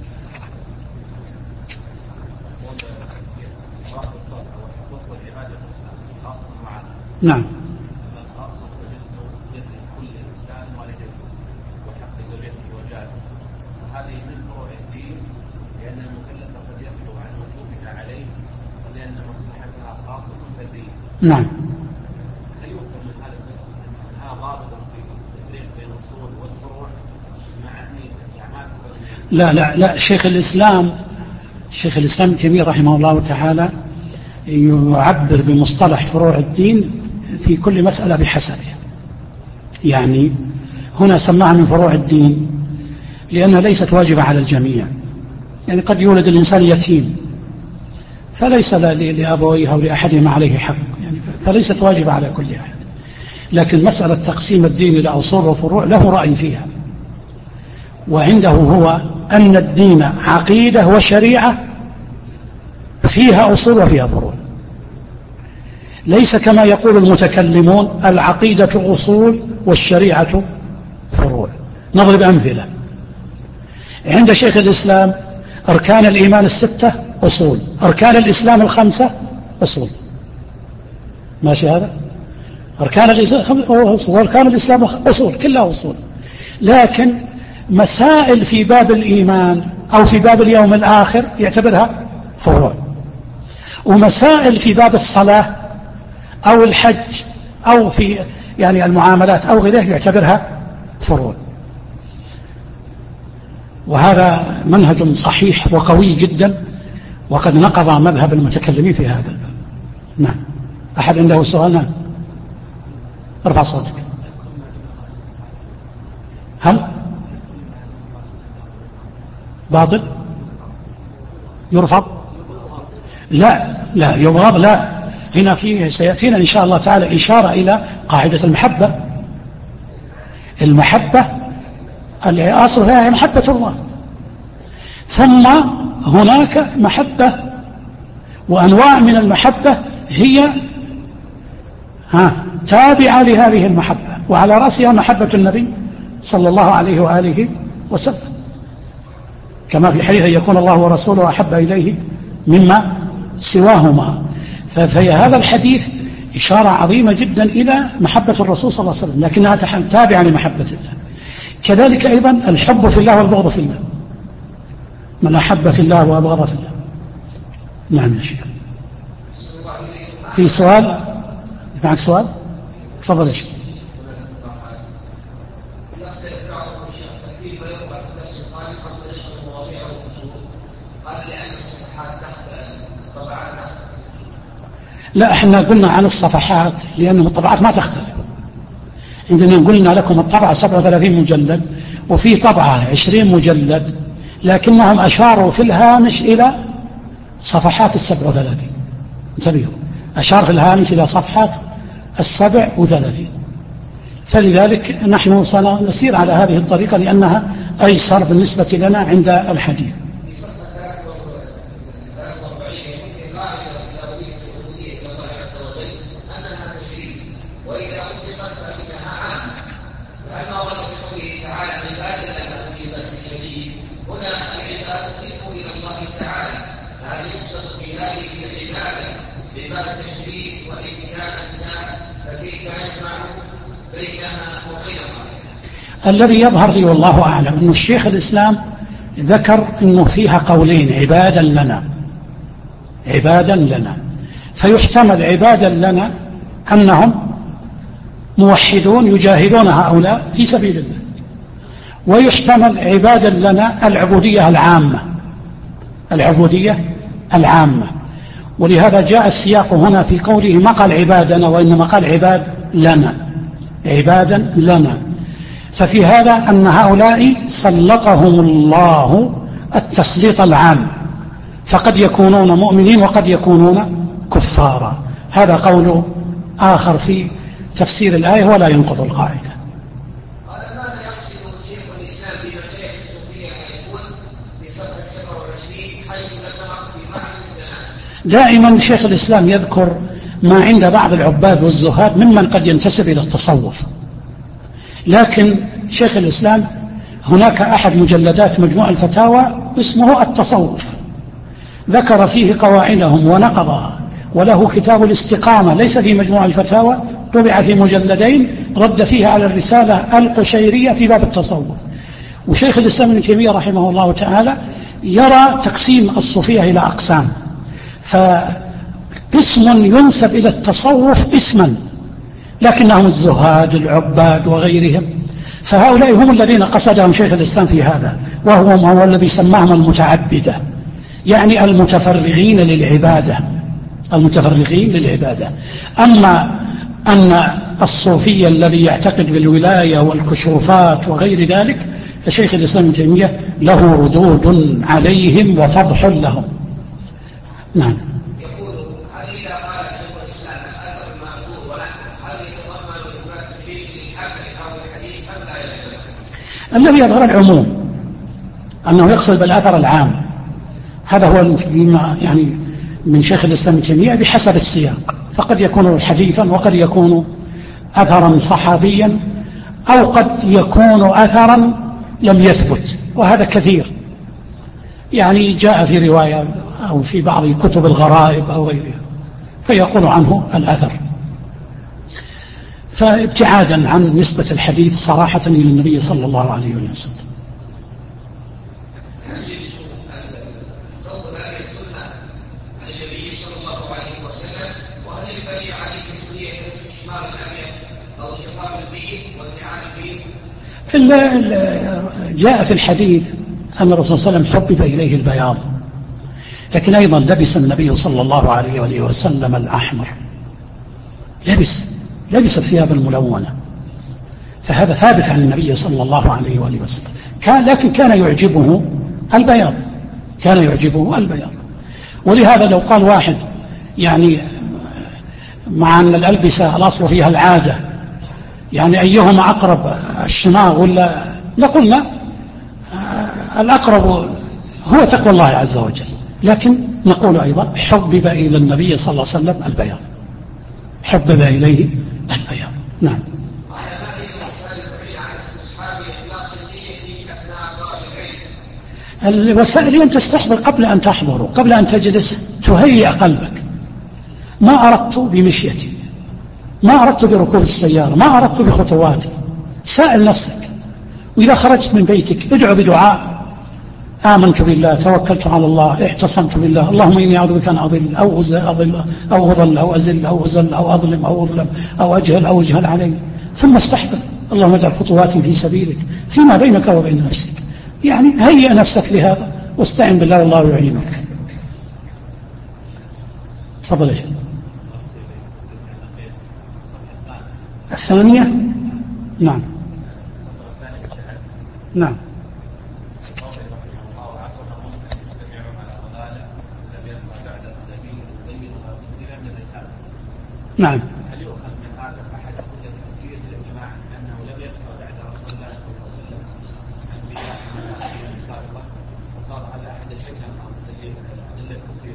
نعم. نعم. لا شيخ الإسلام ابن تيمية رحمه الله تعالى يعبر بمصطلح فروع الدين في كل مسألة بحسبها. يعني هنا سماها من فروع الدين لأنها ليست واجبة على الجميع. يعني قد يولد الإنسان يتيم فليس لأبويه أو لأحدهما عليه حق، يعني فليست واجبة على كل أحد. لكن مسألة تقسيم الدين إلى أصول وفروع له رأي فيها، وعنده هو أن الدين عقيدة وشريعة فيها أصول وفيها فروع، ليس كما يقول المتكلمون العقيدة أصول والشريعة فروع. نضرب أمثلة. عند شيخ الإسلام أركان الإيمان 6 أصول، أركان الإسلام 5 أصول. ماشي هذا؟ أركان الإسلام أصول وأركان الإسلام أصول، كلها أصول. لكن مسائل في باب الإيمان أو في باب اليوم الآخر يعتبرها فروع، ومسائل في باب الصلاة أو الحج أو في يعني المعاملات أو غيره يعتبرها فروع. وهذا منهج صحيح وقوي جدا، وقد نقض مذهب المتكلمين في هذا الباب. نعم. أحد عنده سؤال؟ نعم. ارفع صوتك. هل باطل يرفض؟ لا يبغض، لا. هنا سيأتينا إن شاء الله تعالى إشارة إلى قاعدة المحبة. المحبة الأصل فيها محبة الله، ثم هناك محبة وأنواع من المحبة هي تابعة لهذه المحبة، وعلى رأسها محبة النبي صلى الله عليه وآله وسلم، كما في حديث يكون الله ورسوله أحب إليه مما سواهما. ففي هذا الحديث إشارة عظيمة جدا إلى محبة الرسول صلى الله عليه وسلم، لكنها تابعة لمحبة الله. كذلك أيضا الحب في الله والبغض في الله، من أحب في الله وأبغض في الله. نعم يا شيخ. في سؤال؟ معك سؤال؟ تفضل يا شيخ. لا، احنا قلنا عن الصفحات لأن الطبعات ما تختلف. عندنا قلنا لكم الطبعة 37 مجلد وفي طبعة 20 مجلد، لكنهم أشاروا في الهامش إلى صفحات 37. انتبهوا، أشار في الهامش إلى صفحات 37. فلذلك نحن سنسير على هذه الطريقة لأنها أيسر بالنسبة لنا عند الحديث. الذي يظهر لي والله أعلم أن الشيخ الإسلام ذكر أنه فيها قولين: عبادا لنا، فيحتمل عبادا لنا أنهم موحدون يجاهدون هؤلاء في سبيل الله، ويحتمل عبادا لنا العبودية العامة. ولهذا جاء السياق هنا في قوله ما قال عبادنا وإنما قال عبادا لنا. ففي هذا أن هؤلاء سلطهم الله التسليط العام، فقد يكونون مؤمنين وقد يكونون كفارا. هذا قول آخر في تفسير الآية ولا ينقض القاعدة. دائما شيخ الإسلام يذكر ما عند بعض العباد والزهاد ممن قد ينتسب إلى التصوف، لكن شيخ الإسلام هناك أحد مجلدات مجموع الفتاوى اسمه التصوف، ذكر فيه قواعدهم ونقضها، وله كتاب الاستقامة ليس في مجموع الفتاوى، طبع في مجلدين، رد فيه على الرسالة القشيرية في باب التصوف. وشيخ الإسلام ابن تيمية رحمه الله تعالى يرى تقسيم الصوفية إلى أقسام، فقسم ينسب إلى التصوف اسما لكنهم الزهاد العباد وغيرهم، فهؤلاء هم الذين قصدهم شيخ الإسلام في هذا، وهو الذي سماهم المتعبدة، يعني المتفرغين للعبادة، المتفرغين للعبادة. أما أن الصوفية الذي يعتقد بالولاية والكشوفات وغير ذلك، فشيخ الإسلام ابن تيمية له ردود عليهم وفضح لهم. نعم. يقول هل إذا قال شيخ الإسلام الأثر المأثور ونحن هل يتضمن إثبات الدليل للحكم أو الحديث أم لا يتضمن؟ الذي يظهر العموم أنه يقصد بالأثر العام، هذا هو يعني من شيخ الإسلام ابن تيمية بحسب السياق، فقد يكون حديثا وقد يكون أثرا صحابيا أو قد يكون أثرا لم يثبت، وهذا كثير، يعني جاء في رواية أو في بعض كتب الغرائب أو غيرها فيقول عنه الأثر. فابتعادا عن نسبة الحديث صراحة إلى النبي صلى الله عليه وسلم. جاء في الحديث أن الرسول صلى الله عليه وسلم حبب إليه البياض، لكن أيضا لبس النبي صلى الله عليه وسلم الأحمر، لبس الثياب الملونة، فهذا ثابت عن النبي صلى الله عليه وسلم. لكن كان يعجبه البياض، كان يعجبه البياض. ولهذا لو قال واحد يعني مع أن الألبسة الأصل فيها العادة، يعني أيهما أقرب الشماغ ولا، لقلنا الأقرب هو تقوى الله عز وجل، لكن نقول أيضا حبب إلى النبي صلى الله عليه وسلم البياض، حبب إليه البياض. نعم. الوسائل أن تستحضر قبل أن تحضر، قبل أن تجلس تهيئ قلبك. ما أردت بمشيتي، ما أردت بركوب السيارة، ما أردت بخطواتي، سائل نفسك. وإذا خرجت من بيتك ادعو بدعاء: آمنت بالله، توكلت على الله، اعتصمت بالله، اللهم إني أعوذ بك أن أضل أو أضل أو أزل أو أزل أو أظلم أو أظلم أو أجهل أو أجهل علي. ثم استحضر: اللهم اجعل خطواتي في سبيلك فيما بينك وبين نفسك. يعني هيئ نفسك لهذا واستعن بالله والله يعينك. تفضل. الثانية. نعم. نعم. نعم. هل يؤخذ من هذا أحد أدلة التكفير للجماعة أنه لم يذكر بعد رسول الله صلى الله عليه وسلم أنبياء من الأنبياء السابقة، وصار هذا أحد شكل من أدلة التكفير؟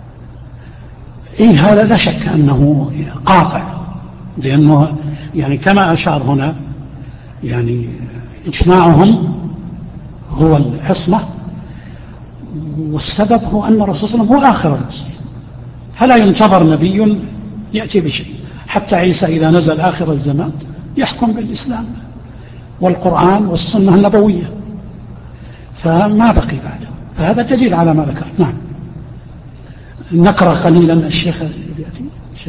هذا لا شك أنه قاطع، لأنه يعني كما أشار هنا يعني اجتماعهم هو العصمة، والسبب هو أن الرسول صلى الله عليه وسلم هو آخر الرسل، فلا ينتظر نبي يأتي بشيء. حتى عيسى إذا نزل آخر الزمان يحكم بالإسلام والقرآن والسنة النبوية، فما بقي بعده، فهذا دليل على ما ذكر. نعم. نقرأ قليلا الشيخ يأتي. الشيخ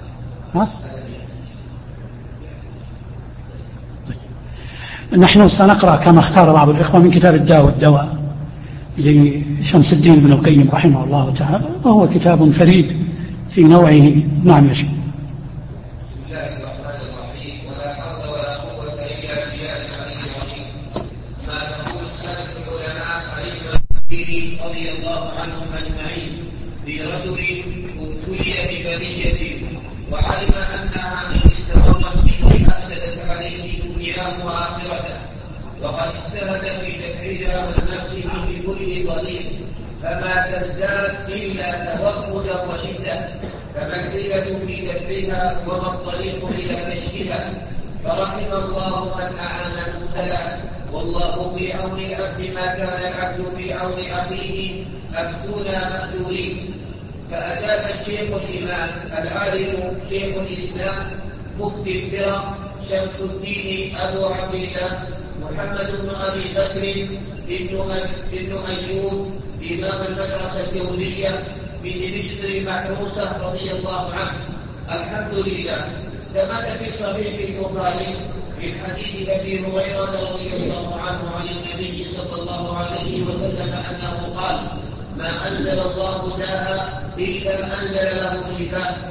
نحن سنقرأ كما اختار بعض الإخوة من كتاب الداء والدواء لشمس الدين بن القيم رحمه الله تعالى، وهو كتاب فريد في نوعه. نعم يا شيخ. بسم الله الرحمن الرحيم. ولا حول ولا قوة إلا بالله العلي العظيم. ما تقول السلف العلماء عليهم رضي الله عنهم أجمعين في رجل ابتلي ببلية وعلم أنها إن استمرت به أفسدت عليه دنياه وآخرته، وقد اجتهد في دفعها عن نفسه بكل طريق، فما تزداد إلا توقدا وشدة، فما الحيلة في دفعها وما الطريق إلى كشفها؟ فرحم الله من أعان المبتلى، والله في عون العبد ما كان العبد في عون أخيه أفتونا مأجورين. فأجاب الشيخ الإمام العالم شيخ الإسلام مفتي الفرق شمس الدين أبو عبد الله محمد بن أبي بكر بن أيوب إمام المدرسة الجوزية بدمشق المحروسة رضي الله عنه: الحمد لله. ثبت في صحيح البخاري من حديث أبي هريرة رضي الله عنه عن النبي صلى الله عليه وسلم أنه قال: ما أنزل الله داء إلا أنزل له شفاء.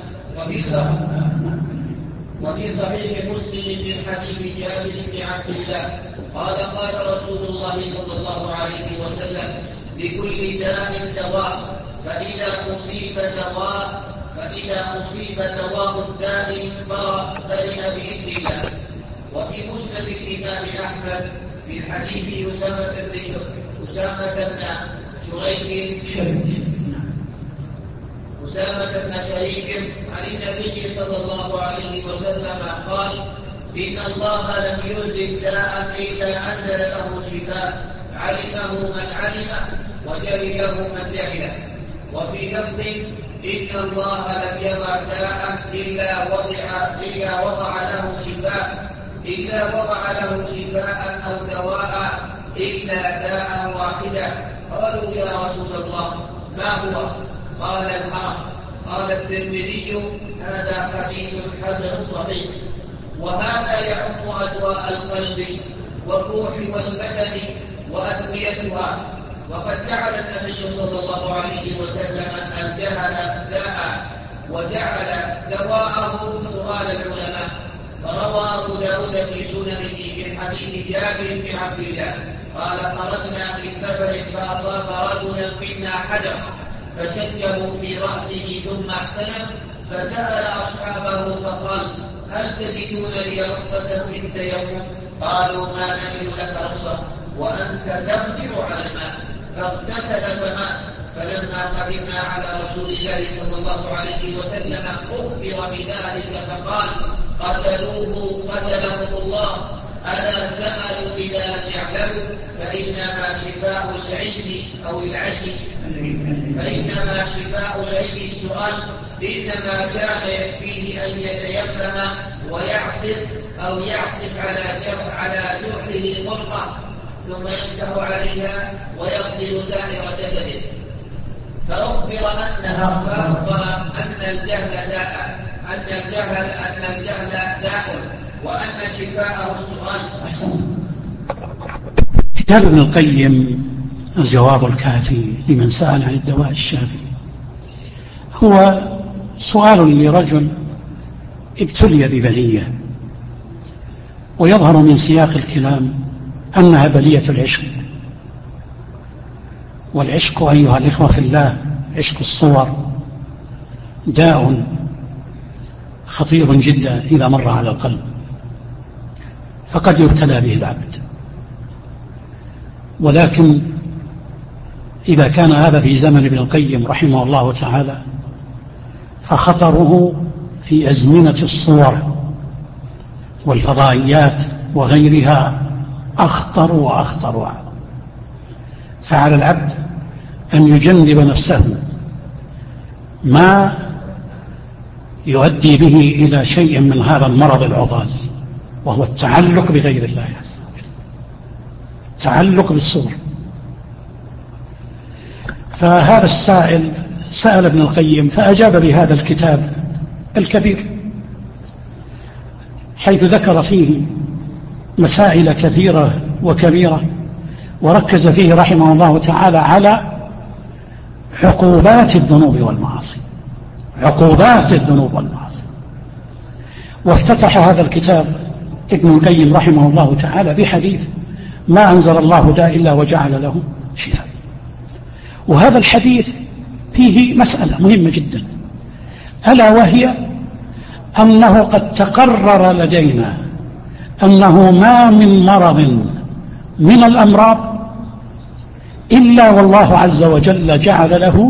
وفي صحيح مسلم من حديث جابر بن عبد الله قال: قال رسول الله صلى الله عليه وسلم: لكل داء دواء، فإذا أصيب دواء الداء برئ بإذن الله. وفي مسند الإمام أحمد من حديث أسامة بن شريك عن النبي صلى الله عليه وسلم قال: إن الله لم ينزل داء إلا أنزل له شفاء، علمه من علمه وجهله من جهله. وفي لفظ: إن الله لم يضع داء إلا وضع له شفاء أو دواء إلا داء واحدا. قالوا: يا رسول الله ما هو؟ قال: الحرم. قال الترمذي: هذا حديث حسن صحيح. وهذا يعم أدواء القلب والروح والبدن وأدويتها. وقد جعل النبي صلى الله عليه وسلم الجهل داء، وجعل دواءه سؤال العلماء. فروى أبو داود في سننه من حديث جابر بن عبد الله قال: خرجنا في سفر فأصاب رجلا منا حجر فشجه في رأسه ثم احتلم، فسأل أصحابه فقال: هل تجدون لي رخصة في التيمم؟ قالوا: ما نجد لك رخصة وأنت تقدر على الماء. فاغتسل فمات. فلما قدمنا على رسول الله صلى الله عليه وسلم أخبر بذلك فقال: قتلوه قتلهم الله، ألا سألوا إذا لم يعلموا؟ فإنما شفاء العي السؤال. إنما كان يكفيه أن يتيمم ويعصر أو يعصف على جرحه قرقة ثم يمسح عليها ويغسل سائر جسده. فأخبر أن الجهل داء وأن شفاءه السؤال. كتاب ابن القيم الجواب الكافي لمن سأل عن الدواء الشافي هو سؤال لرجل ابتلي ببلية، ويظهر من سياق الكلام أنها بلية العشق. والعشق أيها الإخوة في الله، عشق الصور داء خطير جدا إذا مر على القلب، فقد يبتلى به العبد. ولكن إذا كان هذا في زمن ابن القيم رحمه الله تعالى، فخطره في أزمنة الصور والفضائيات وغيرها أخطر وأخطر. فعلى العبد أن يجنب نفسه ما يؤدي به إلى شيء من هذا المرض العضال، وهو التعلق بغير الله عز وجل، التعلق بالصور. فهذا السائل سأل ابن القيم فأجاب بهذا الكتاب الكبير، حيث ذكر فيه مسائل كثيرة وكبيرة، وركز فيه رحمه الله تعالى على عقوبات الذنوب والمعاصي، عقوبات الذنوب والمعاصي. وافتتح هذا الكتاب ابن القيم رحمه الله تعالى بحديث: ما أنزل الله داء إلا وجعل له شفاء. وهذا الحديث فيه مسألة مهمة جدا، ألا وهي أنه قد تقرر لدينا أنه ما من مرض من الأمراض إلا والله عز وجل جعل له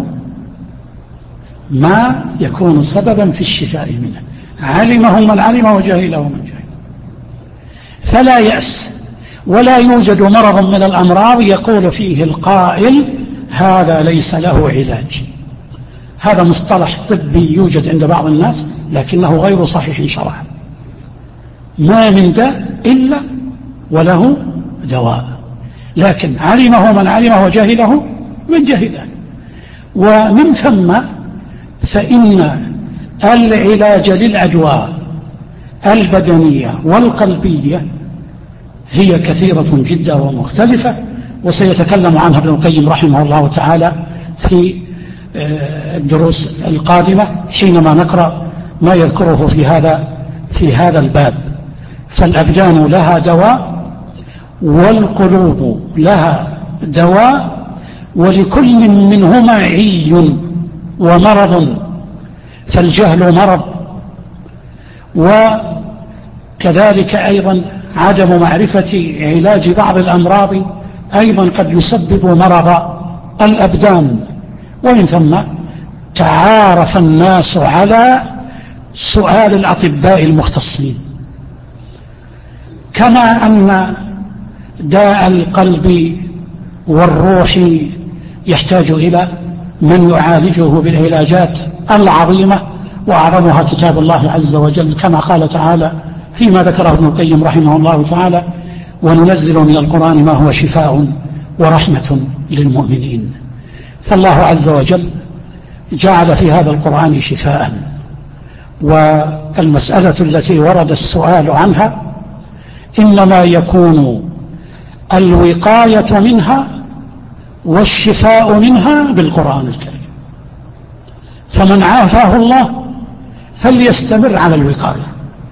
ما يكون سببا في الشفاء منه، علمه من علم وجهله من جهل. فلا يأس، ولا يوجد مرض من الأمراض يقول فيه القائل هذا ليس له علاج. هذا مصطلح طبي يوجد عند بعض الناس لكنه غير صحيح شرعا. ما من داء إلا وله دواء، لكن علمه من علمه وجهله من جهله. ومن ثم فإن العلاج للأدواء البدنية والقلبية هي كثيرة جدا ومختلفة، وسيتكلم عنها ابن القيم رحمه الله تعالى في الدروس القادمة حينما نقرأ ما يذكره في هذا الباب. فالأبدان لها دواء والقلوب لها دواء، ولكل منهما عي ومرض، فالجهل مرض، وكذلك أيضا عدم معرفة علاج بعض الأمراض أيضا قد يسبب مرض الأبدان. ومن ثم تعارف الناس على سؤال الأطباء المختصين، كما أن داء القلب والروح يحتاج إلى من يعالجه بالعلاجات العظيمة، وأعظمها كتاب الله عز وجل، كما قال تعالى فيما ذكره ابن القيم رحمه الله تعالى: وننزل من القرآن ما هو شفاء ورحمة للمؤمنين. فالله عز وجل جعل في هذا القرآن شفاء. والمسألة التي ورد السؤال عنها إنما يكون الوقاية منها والشفاء منها بالقرآن الكريم، فمن عافاه الله فليستمر على الوقاية.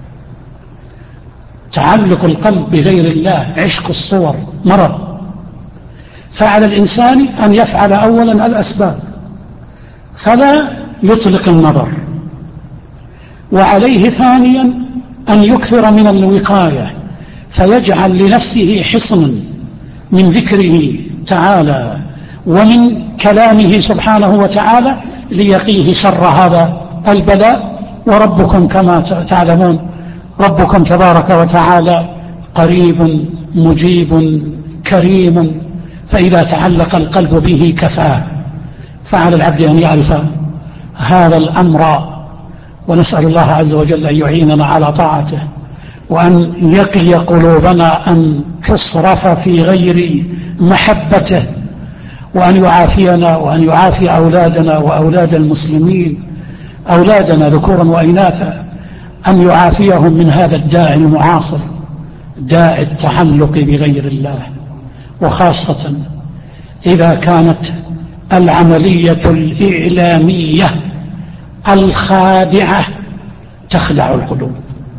تعلق القلب بغير الله، عشق الصور، مرض، فعلى الإنسان أن يفعل أولا الأسباب فلا يطلق النظر، وعليه ثانيا أن يكثر من الوقاية، فيجعل لنفسه حصنا من ذكره تعالى ومن كلامه سبحانه وتعالى ليقيه شر هذا البلاء. وربكم كما تعلمون ربكم تبارك وتعالى قريب مجيب كريم، فإذا تعلق القلب به كفاه. فعلى العبد أن يعرف هذا الأمر، ونسأل الله عز وجل أن يعيننا على طاعته، وأن يقي قلوبنا أن تصرف في غير محبته، وأن يعافينا وأن يعافي أولادنا وأولاد المسلمين، أولادنا ذكورا وإناثا، أن يعافيهم من هذا الداء المعاصر، داء التعلق بغير الله، وخاصة إذا كانت العملية الإعلامية الخادعة تخدع القلوب.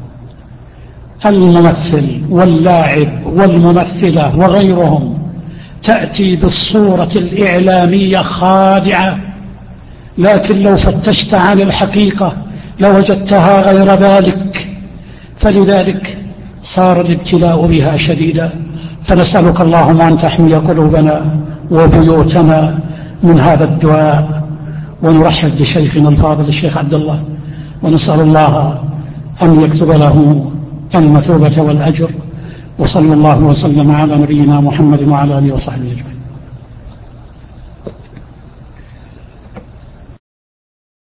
الممثل واللاعب والممثلة وغيرهم تأتي بالصورة الإعلامية خادعة، لكن لو فتشت عن الحقيقة لوجدتها غير ذلك، فلذلك صار الابتلاء بها شديدا. فنسألك اللهم أن تحمي قلوبنا وبيوتنا من هذا الدعاء، ونرحب بشيخنا الفاضل الشيخ عبد الله، ونسأل الله أن يكتب له المثوبة والأجر. وصلى الله وسلم على نبينا محمد وعلى آله وصحبه أجمعين.